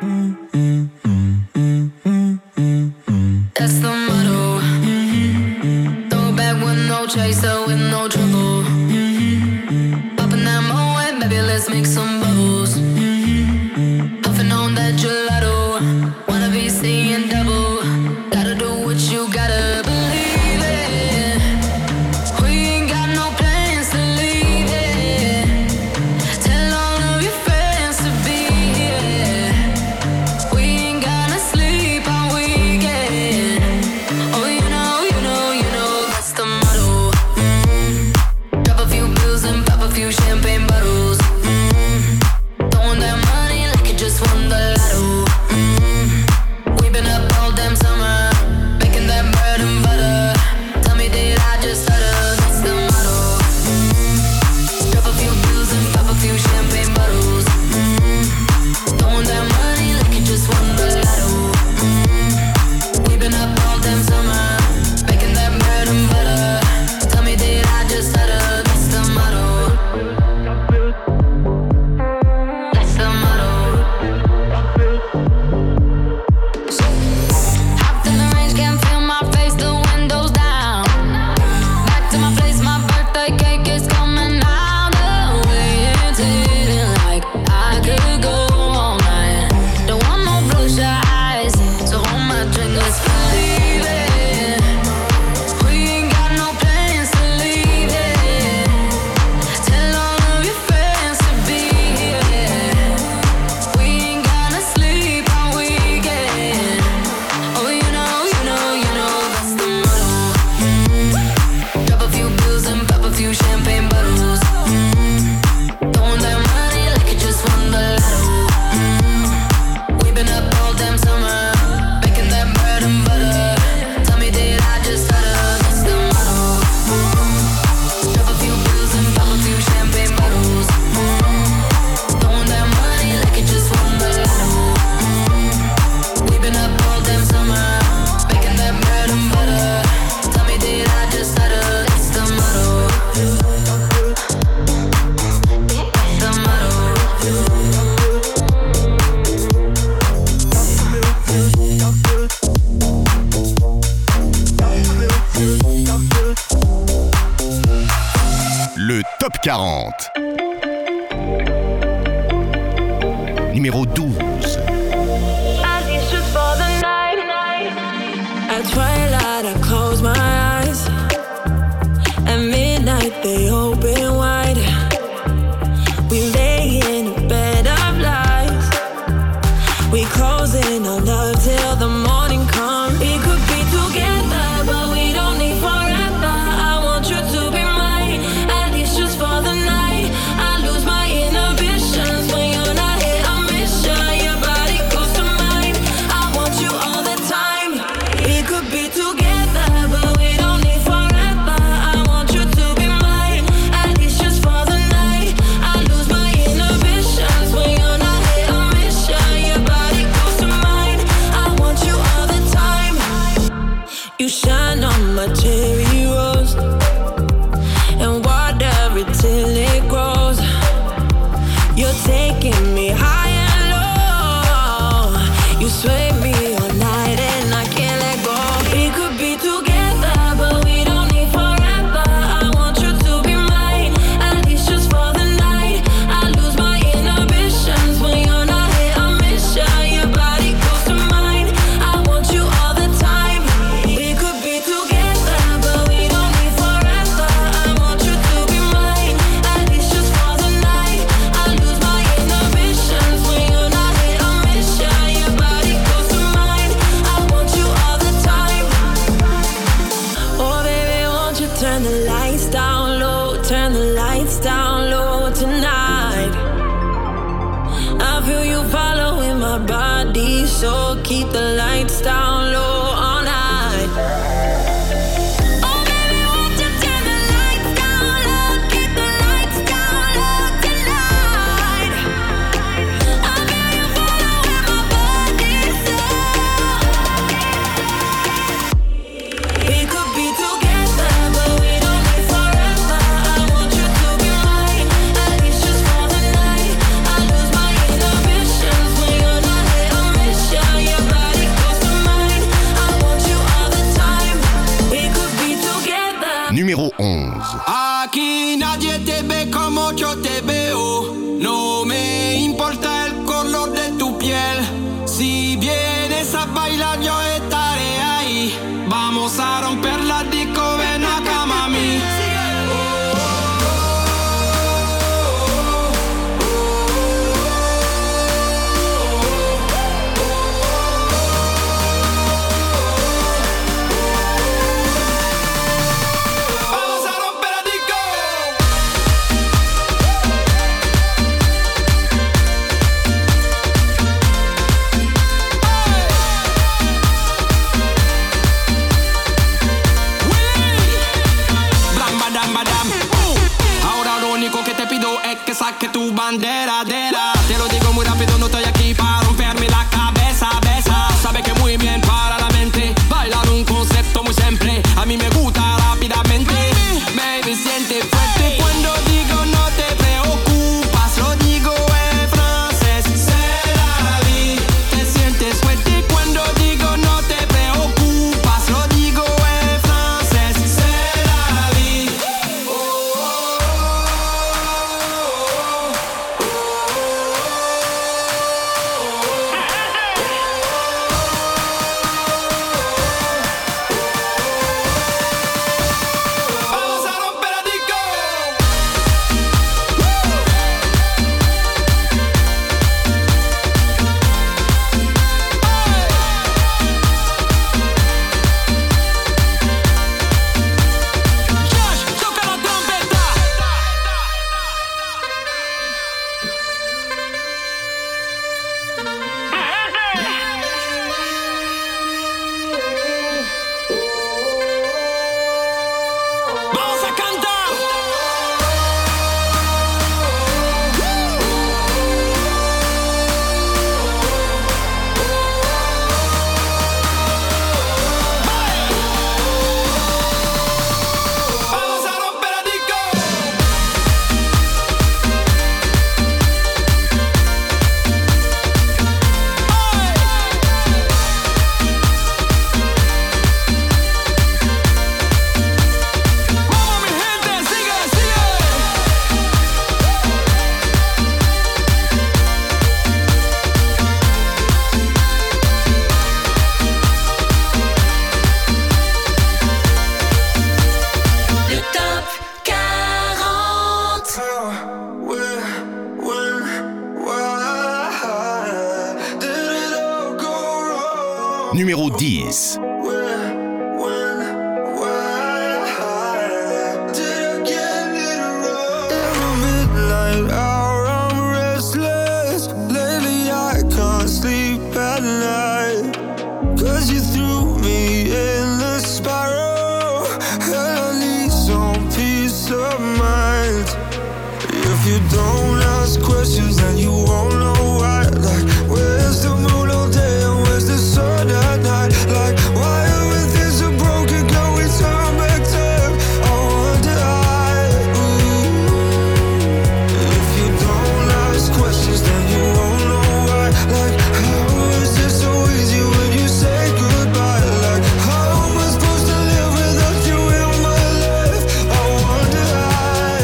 That's the motto. Throw back with no chaser, with no trouble. Popping that moe, baby, let's make some bubbles. Puffing on that gelato. Wanna be seeing double. Gotta do what you gotta believe it. We ain't got no plans to leave it. Tell all of your friends to be here. We ain't gonna sleep all weekend. Oh, you know, you know, you know that's the motto. Mm-hmm. Drop a few bills and pop a few champagne bottles. Mm-hmm. Throwing that money like you just won the lotto. Mm-hmm. We've been up all damn summer, making that bread and butter. Tell me, did I just stutter? That's the motto. Mm-hmm. Drop a few bills and pop a few champagne bottles. Mm-hmm. Throwing that money like you just won the lotto. Mm-hmm. We've been up all damn summer, making that bread and butter. Tell me, did I just stutter? That's the motto. That's the motto. Hopped in the range, can't feel my face, the windows down. Back to my place, my birthday cake is coming out the way. It's hitting like I could go all night. Don't want no bloodshot eyes, so hold my drink, let's believe it. We ain't got no plans to leave it. Tell all of your friends to be here. We ain't gonna sleep all weekend. Oh, you know, you know, you know that's the motto. Mm-hmm. Drop a few bills and pop a few champagne bottles. Mm-hmm. Throwing that money like you just won the lotto. Mm-hmm. We've been up all damn summer, making that bread and butter. Tell me, did I just stutter? That's the motto. Mm-hmm. Drop a few bills and pop a few champagne bottles. Mm-hmm. Throwing that money like you just won the lotto. Mm-hmm. We've been up all damn summer, making that bread and butter. Tell me, did I just stutter? That's the motto. That's the motto. Le top quarante. Numéro douze. At twilight, I close my eyes. At midnight, they open wide. We lay in a bed of lies. We close in on love till the morning comes. We could be together, but we don't need forever. I want you to be mine, at least just for the night. I lose my inhibitions when you're not here. I miss you, your body goes to mine. I want you all the time. We could be together, but we don't need forever. I want you to be mine, at least just for the night. I lose my inhibitions when you're not here. I miss you, your body goes to mine. I want you all the time. You shine on my cherry rose and water it till it grows. You're taking me high and low. You sway me all night and I can't let go. We could be together, but we don't need forever. I want you to be mine, at least just for the night. I lose my inhibitions when you're not here. I miss you, your body goes to mine. I want you all the time. We could be together, but we don't need forever. I want you to be mine, at least just for the night. I lose my inhibitions when you're not here. I miss you, your body goes to mine. I want you all the time. Oh baby, won't you turn the lights down low, turn the lights down low tonight. I feel you following my body, so keep the lights down low all night. Oh baby, won't you turn the lights down low, keep the lights down low tonight. I feel you following my body, so we could be together, but we don't need forever. I want you to be mine, at least just for the night. I lose my inhibitions es que saque tu bandera, dera. Te lo digo muy rápido, no estoy aquí para romperme la cabeza, besa. Sabe que muy bien para la mente bailar un concepto muy simple. A mí me gusta rápidamente. Baby, siente fuerte cuando digo no te preocupas. Lo digo en francés, c'est la vie. Te sientes fuerte cuando digo no te preocupas. Lo digo en francés, c'est la vie. Oh, oh, vamos a romper la disco. Josh, toca la trompeta. Vamos a cantar. Vamos a romper la disco. Vamos mi gente, sigue, sigue. Le top quarante. Numéro dix. Midnight hour, I'm restless. Lately I can't sleep at night. Cause you threw me in the spiral. And I need some peace of mind. If you don't ask questions, then you won't know why. Like, where's the moon all day and where's the sun at night? Like, why everything's so broken? Can we turn back time? I wonder why. If you don't ask questions, then you won't know why. Like, how is it so easy when you say goodbye? Like, how am I supposed to live without you in my life? I wonder why.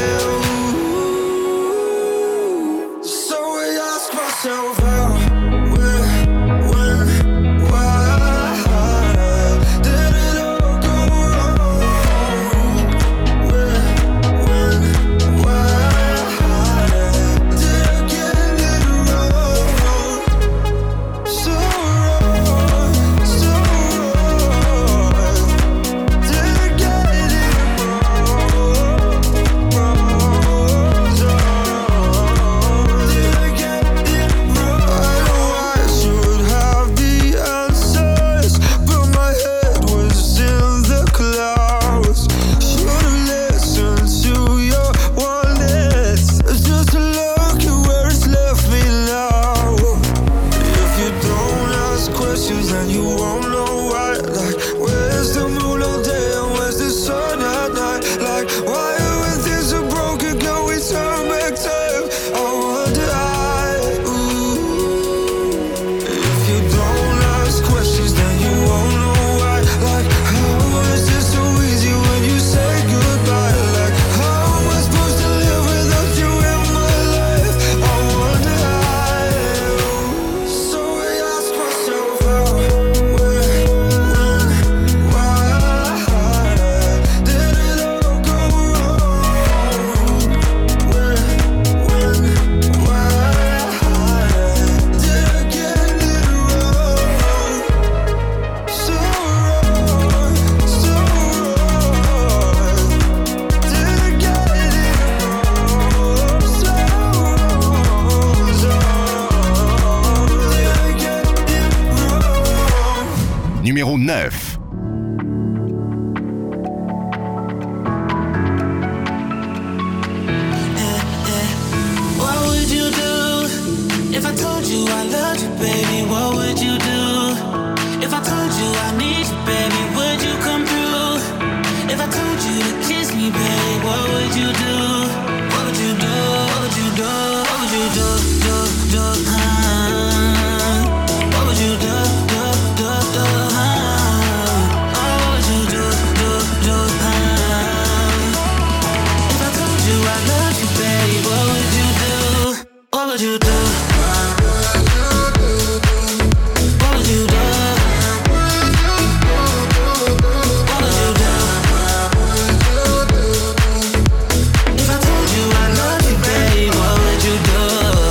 So I ask myself how, where, when, why did it all go wrong? Where, when, why did I get it wrong? So wrong, so wrong. Did I get it wrong? Wrong, so did I get it wrong? I know I should have the answers, but my head was in the clouds. Should've listened to your warnings, just to look at where it's left me now. If you don't ask questions, then you won't know why. Like, where's the moon all day and where's the sun at night? Like, why everything's so broken? Can we turn back time? I wonder why. If you don't ask questions, then you won't know why. Like, how is it so easy when you say goodbye? Like, how am I supposed to live without you in my life? I wonder why. So I ask myself how, where, when, why did it all go wrong? Where, when, why did I get it wrong? So wrong, so wrong. Did I get it wrong? So wrong, so did I get it wrong? Numéro neuf. Yeah, yeah. would you do? What would you do? What would you do? If I told you I love you, babe, what would you do?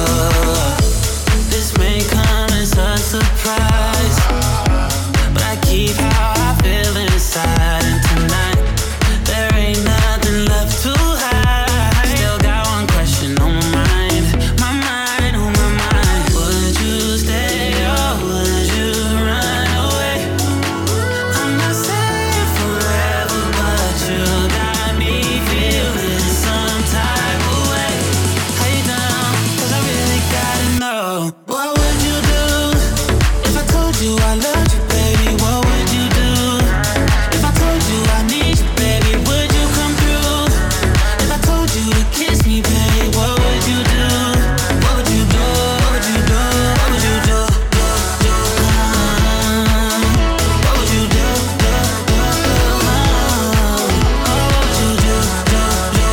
This may come as a surprise, but I keep how I feel inside, and tonight there ain't nothing left to hide. Still got one question on my mind, my mind, on my mind. Would you stay or would you run away? I'm not saying forever, but you got me feeling some type of way. How you down? 'Cause I really gotta know. What would you do if I told you I loved you, baby? What would you do if I told you I need you, baby? Would you come through? If I told you to kiss me, baby, what would you do? What would you do? What would you do? What would you do? Do, do, uh, What would you do? Do, do, uh, What would you do? Do, do,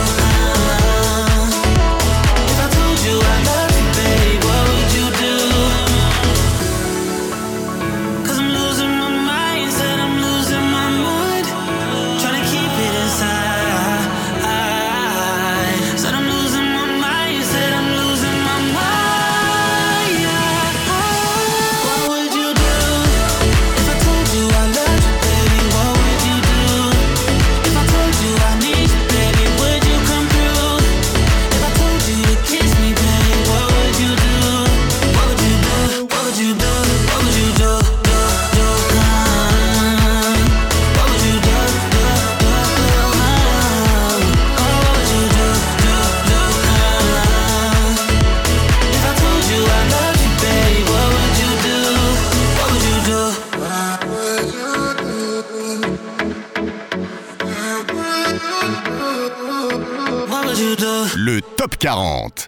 uh, If I told you I love you, baby, what would you do? 'Cause I'm losing my mind, said I'm losing my mood, trying to keep it inside. Said I'm losing my mind, said I'm losing my mind. What would you do if I told you I loved you, baby? What would you do if I told you I need you, baby? Would you come through? If I told you to kiss me, baby, what would you do? What would you do? What would you do? What would you do? Do, do, uh, What would you do? Do, do, uh, Oh, what would you do? Do, do, uh, If I told you I loved you, baby, what would you do? What would you do? What would you do? Le top quarante.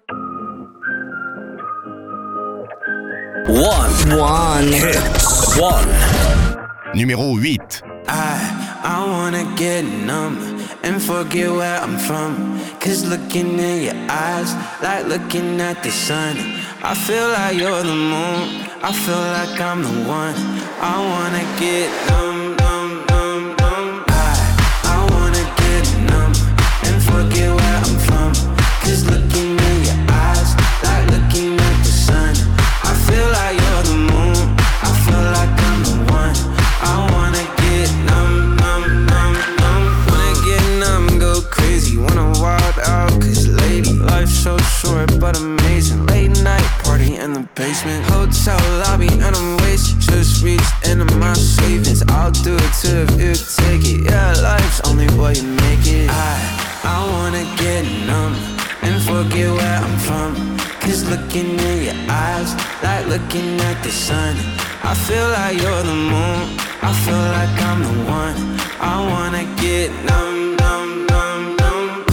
One. One. Hits. One. Numéro huit. I, I wanna get numb and forget where I'm from. Cause looking in your eyes, like looking at the sun. I feel like you're the moon, I feel like I'm the one. I wanna get numb, numb, numb, numb. I, I wanna get numb and forget where I'm from. Cause looking in your eyes, like looking at the sun. I feel like you're the moon, I feel like I'm the one. I wanna get numb, numb, numb, numb. Wanna get numb, go crazy, wanna wild out. Cause lady, life's so short but amazing. Late night party in the basement, hotel lobby and I'm wasted. Just reached into my savings, I'll do it too if you take it. Yeah, life's only what you make it. I, I wanna get numb and forget where I'm from. Cause looking in your eyes, like looking at the sun. I feel like you're the moon, I feel like I'm the one. I wanna get numb, numb, numb, numb.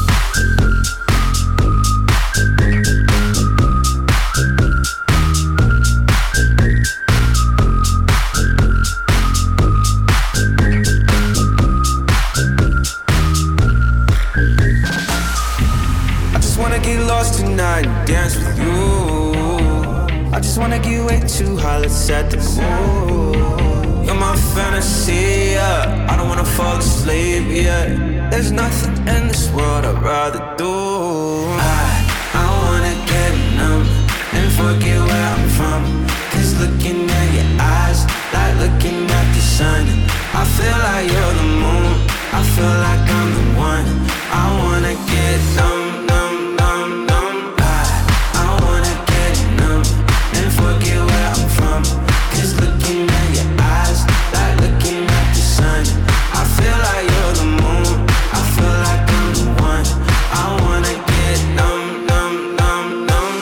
I just wanna get lost tonight and dance with you. I just wanna get way too high, let's set the mood. You're my fantasy, yeah. I don't wanna fall asleep, yeah. There's nothing in this world I'd rather do. I, I wanna get numb and forget where I'm from. Cause looking at your eyes, like looking at the sun. I feel like you're the moon, I feel like I'm the one. I wanna get numb, numb, numb, numb. I, I wanna get numb and forget where I'm from. Cause looking at your eyes, like looking at the sun. I feel like you're the moon, I feel like I'm the one. I wanna get numb, numb, numb, numb.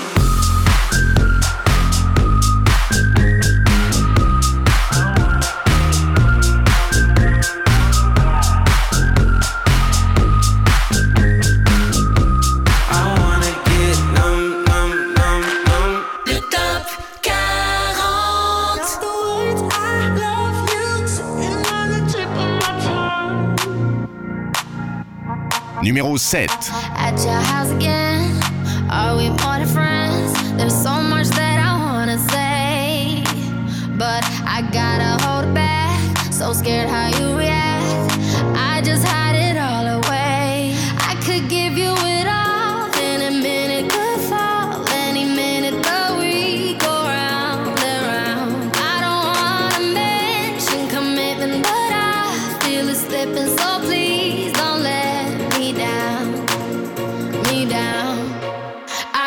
Numéro sept. At your house again, are we more than friends?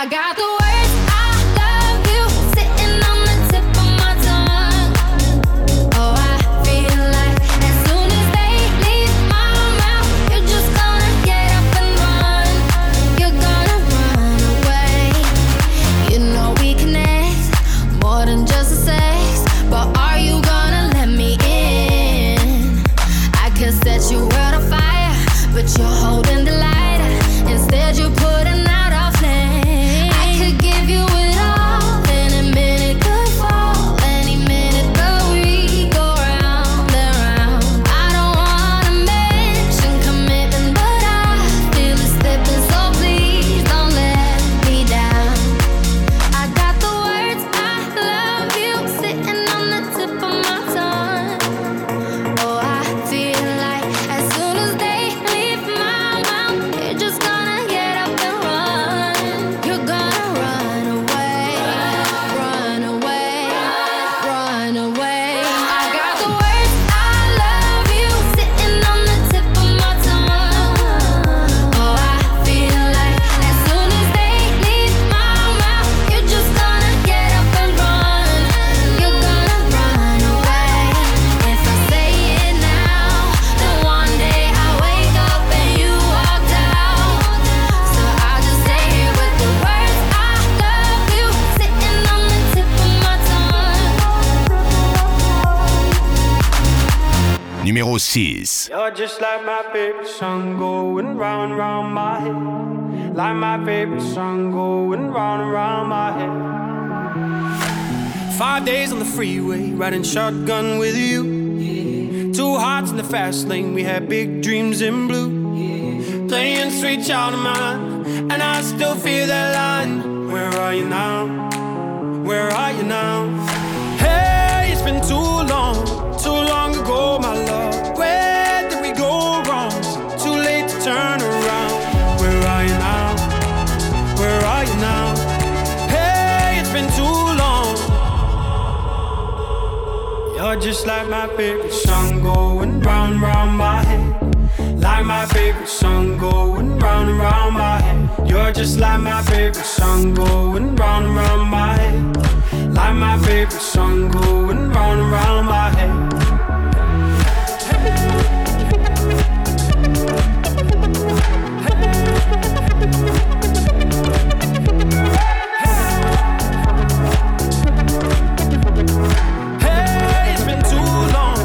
I got the words I love you sitting on the tip of my tongue. Oh, I feel like as soon as they leave my mouth, you're just gonna get up and run. You're gonna run away. You know we connect more than just a sex, but are you gonna let me in? I could set your world on fire, but you're holding the lighter. Instead you're putting out a flame. I could give you it all, any minute could fall, any minute but we go round and round. I don't wanna mention commitment, but I feel it slipping, so please don't let me down. I got the words I love you sitting on the tip of my tongue. Oh, I feel like as soon as they leave my mouth, you're just gonna get up and run. You're gonna run away, run away, run away. I got the words I love you sitting on the tip of my tongue. Oh, I feel like as soon as they leave my mouth, you're just gonna get up and run. You're gonna run away. If I say it now, then one day I wake up and you walked out. So I'll just say it with the words I love you sitting on the tip of my tongue. Numéro six. You're just like my favorite song going round and round my head. Like my favorite song going round and round my head. Five days on the freeway, riding shotgun with you. Two hearts in the fast lane, we had big dreams in blue. Playing sweet child of mine, and I still feel that line. Where are you now? Where are you now? Hey, it's been too long, too long ago, my love. Where did we go wrong? It's too late to turn around. Where are you now? Where are you now? Hey, it's been too long. You're just like my favorite song going round and round my head. Like my favorite song going round and round my head. You're just like my favorite song going round and round my head. Like my favorite song going round and round my head. Hey, it's been too long.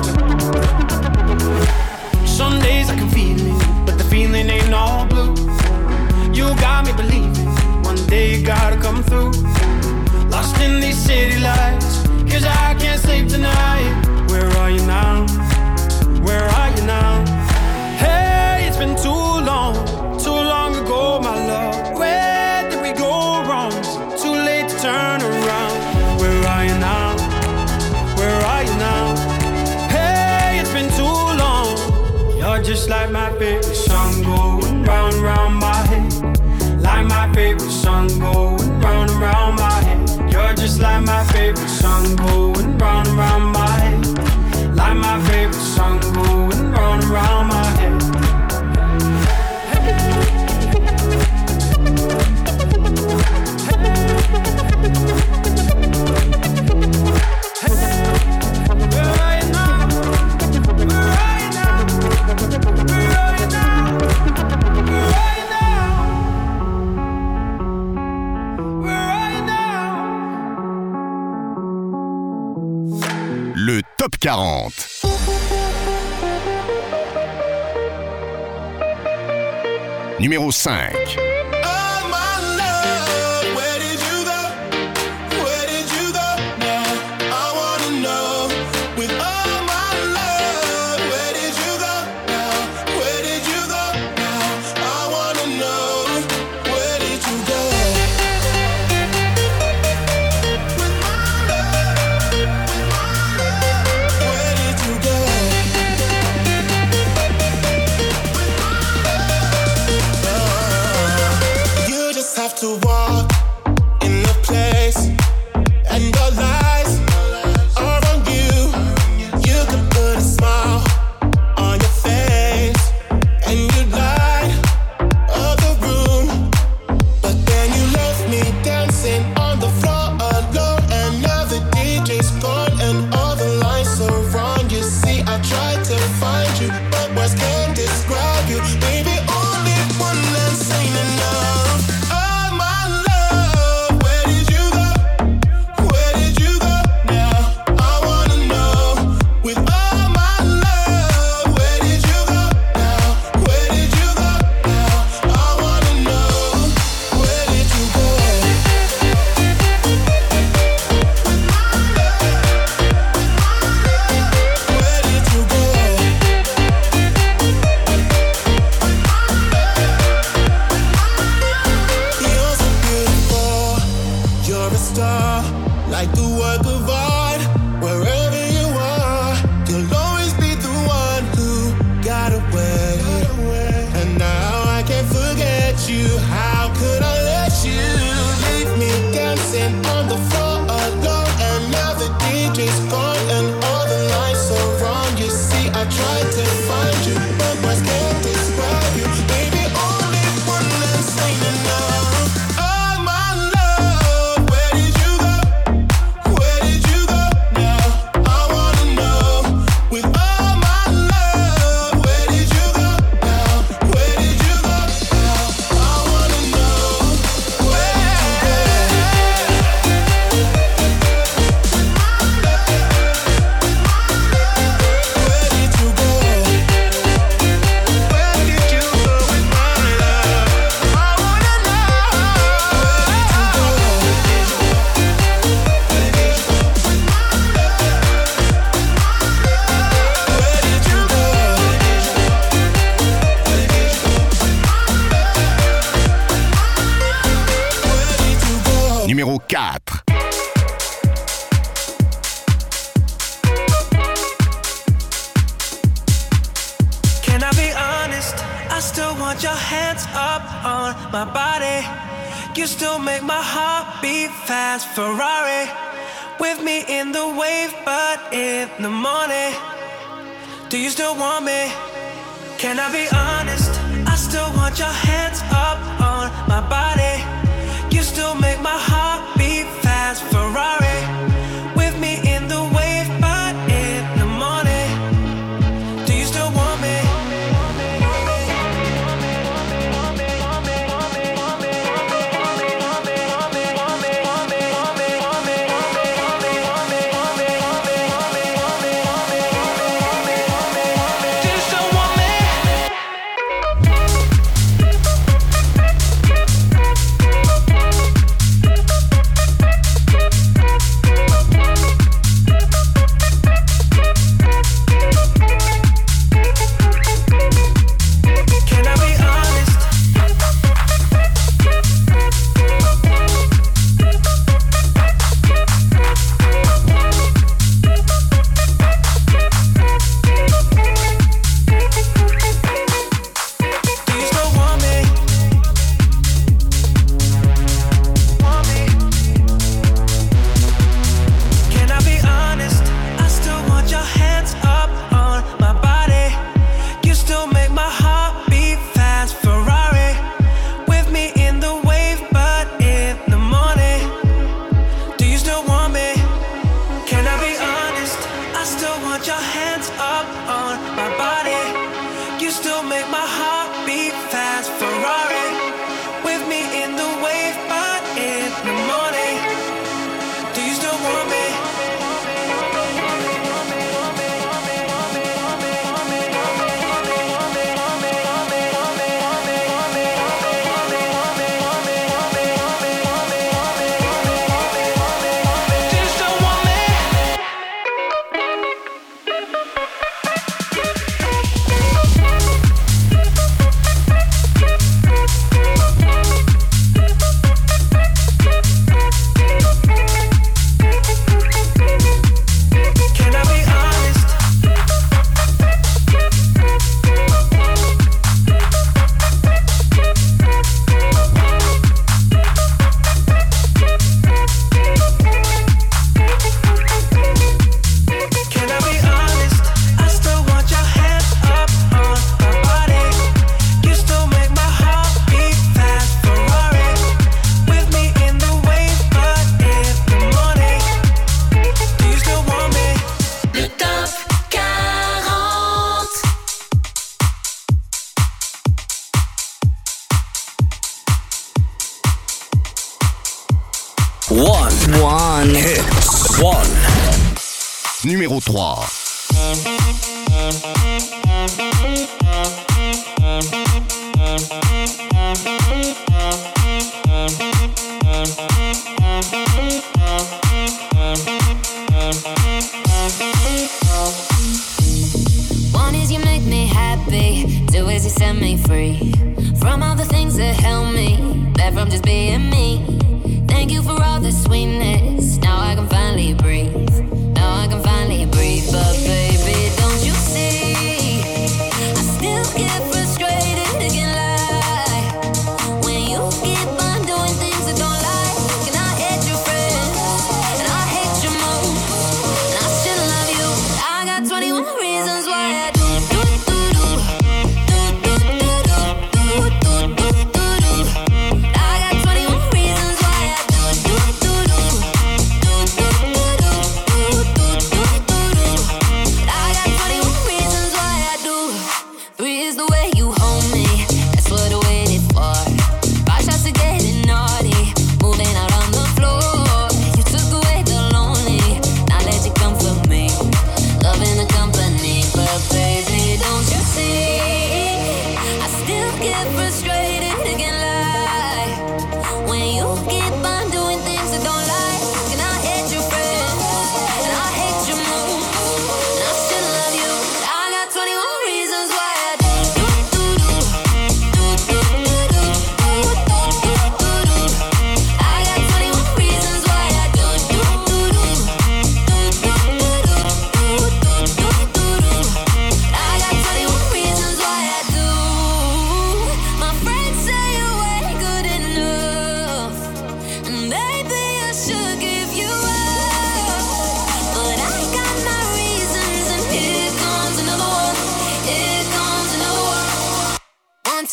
Some days I can feel it, but the feeling ain't all blue. You got me believing one day you gotta come through. Lost in these city lights, cause I can't sleep tonight. Where are you now? Where are you now? Hey, it's been too long, too long ago, my love. Where did we go wrong? It's too late to turn around. Where are you now? Where are you now? Hey, it's been too long. You're just like my favorite song going round and round my head. Like my favorite song going round and round my head. You're just like my favorite song going round and round my head. Like my favorite song going round and round my head. Where are you now? Where are you now? Where are you now? Where are you now? Where are you now? Le top quarante. Numéro cinq. To walk in the place, and your lies are on you. You could put a smile on your face, and you light up the room, but then you left me like the work of art. Wherever you are, you'll always be the one who got away. And now I can't forget you. How could I let you leave me dancing on the floor alone? And now the D J's gone and all the lights are wrong. You see, I tried to find you, but words can't describe you. Baby, only one last ain't enough. Oh my love, where did you go? Where did you go now? I wanna know. With all my love, where did you go now? Where did you go now? I wanna know. Where Numéro quatre. Can I be honest? I still want your hands up on my body. You still make my heart beat fast. Ferrari with me in the wave, but in the morning. Do you still want me? Can I be honest? I still want your hands up on my body. You still make my heart beat fast. Ferrari with me in the wave, but in the morning. Do you still want me? One. One. Hits. One. Numéro trois. One is you make me happy, two is you set me free from all the things that held me back from just being me. Thank you for all the sweetness. Now I can find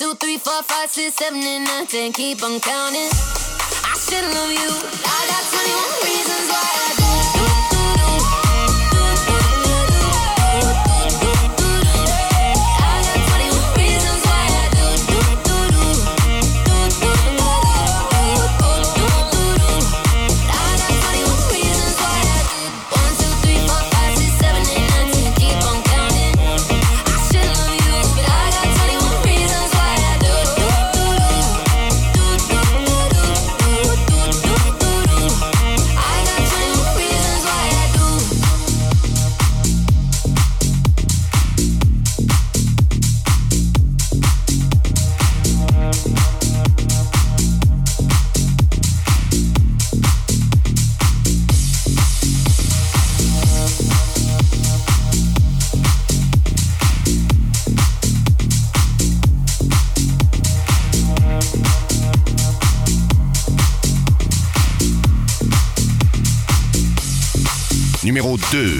two, three, four, five, six, seven, and nine, ten. Keep on counting. I should love you. I got twenty-one reasons why I do. Numéro deux.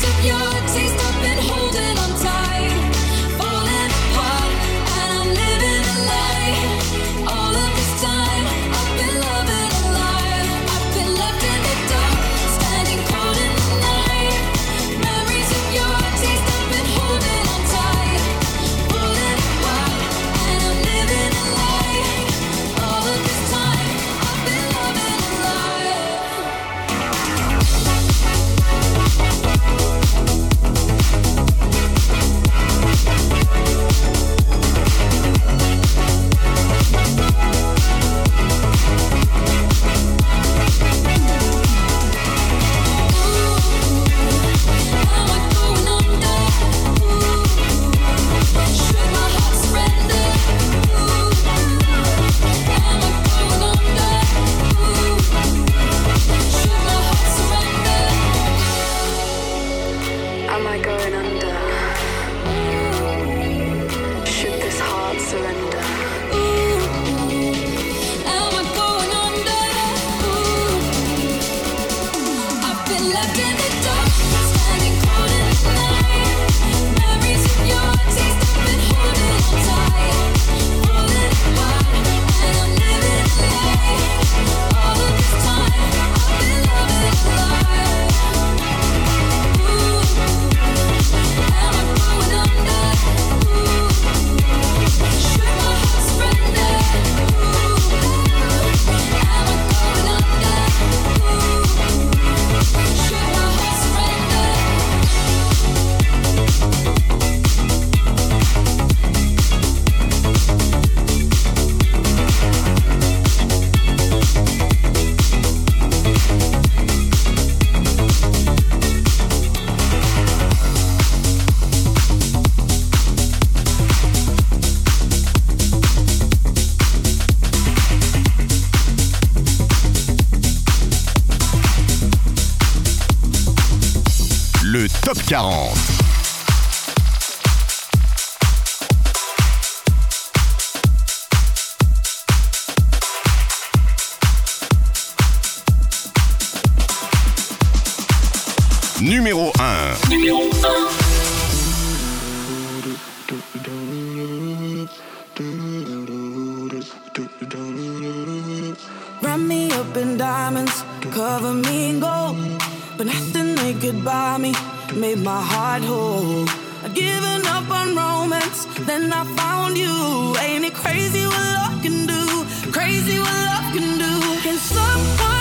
Taste I've been holding on tight, falling apart, and I'm living Top quarante. Numéro un. Numéro un. Wrap me up in diamonds, cover me in gold, but nothing they could buy me made my heart whole. I'd given up on romance, then I found you. Ain't it crazy what love can do? Crazy what love can do. Can someone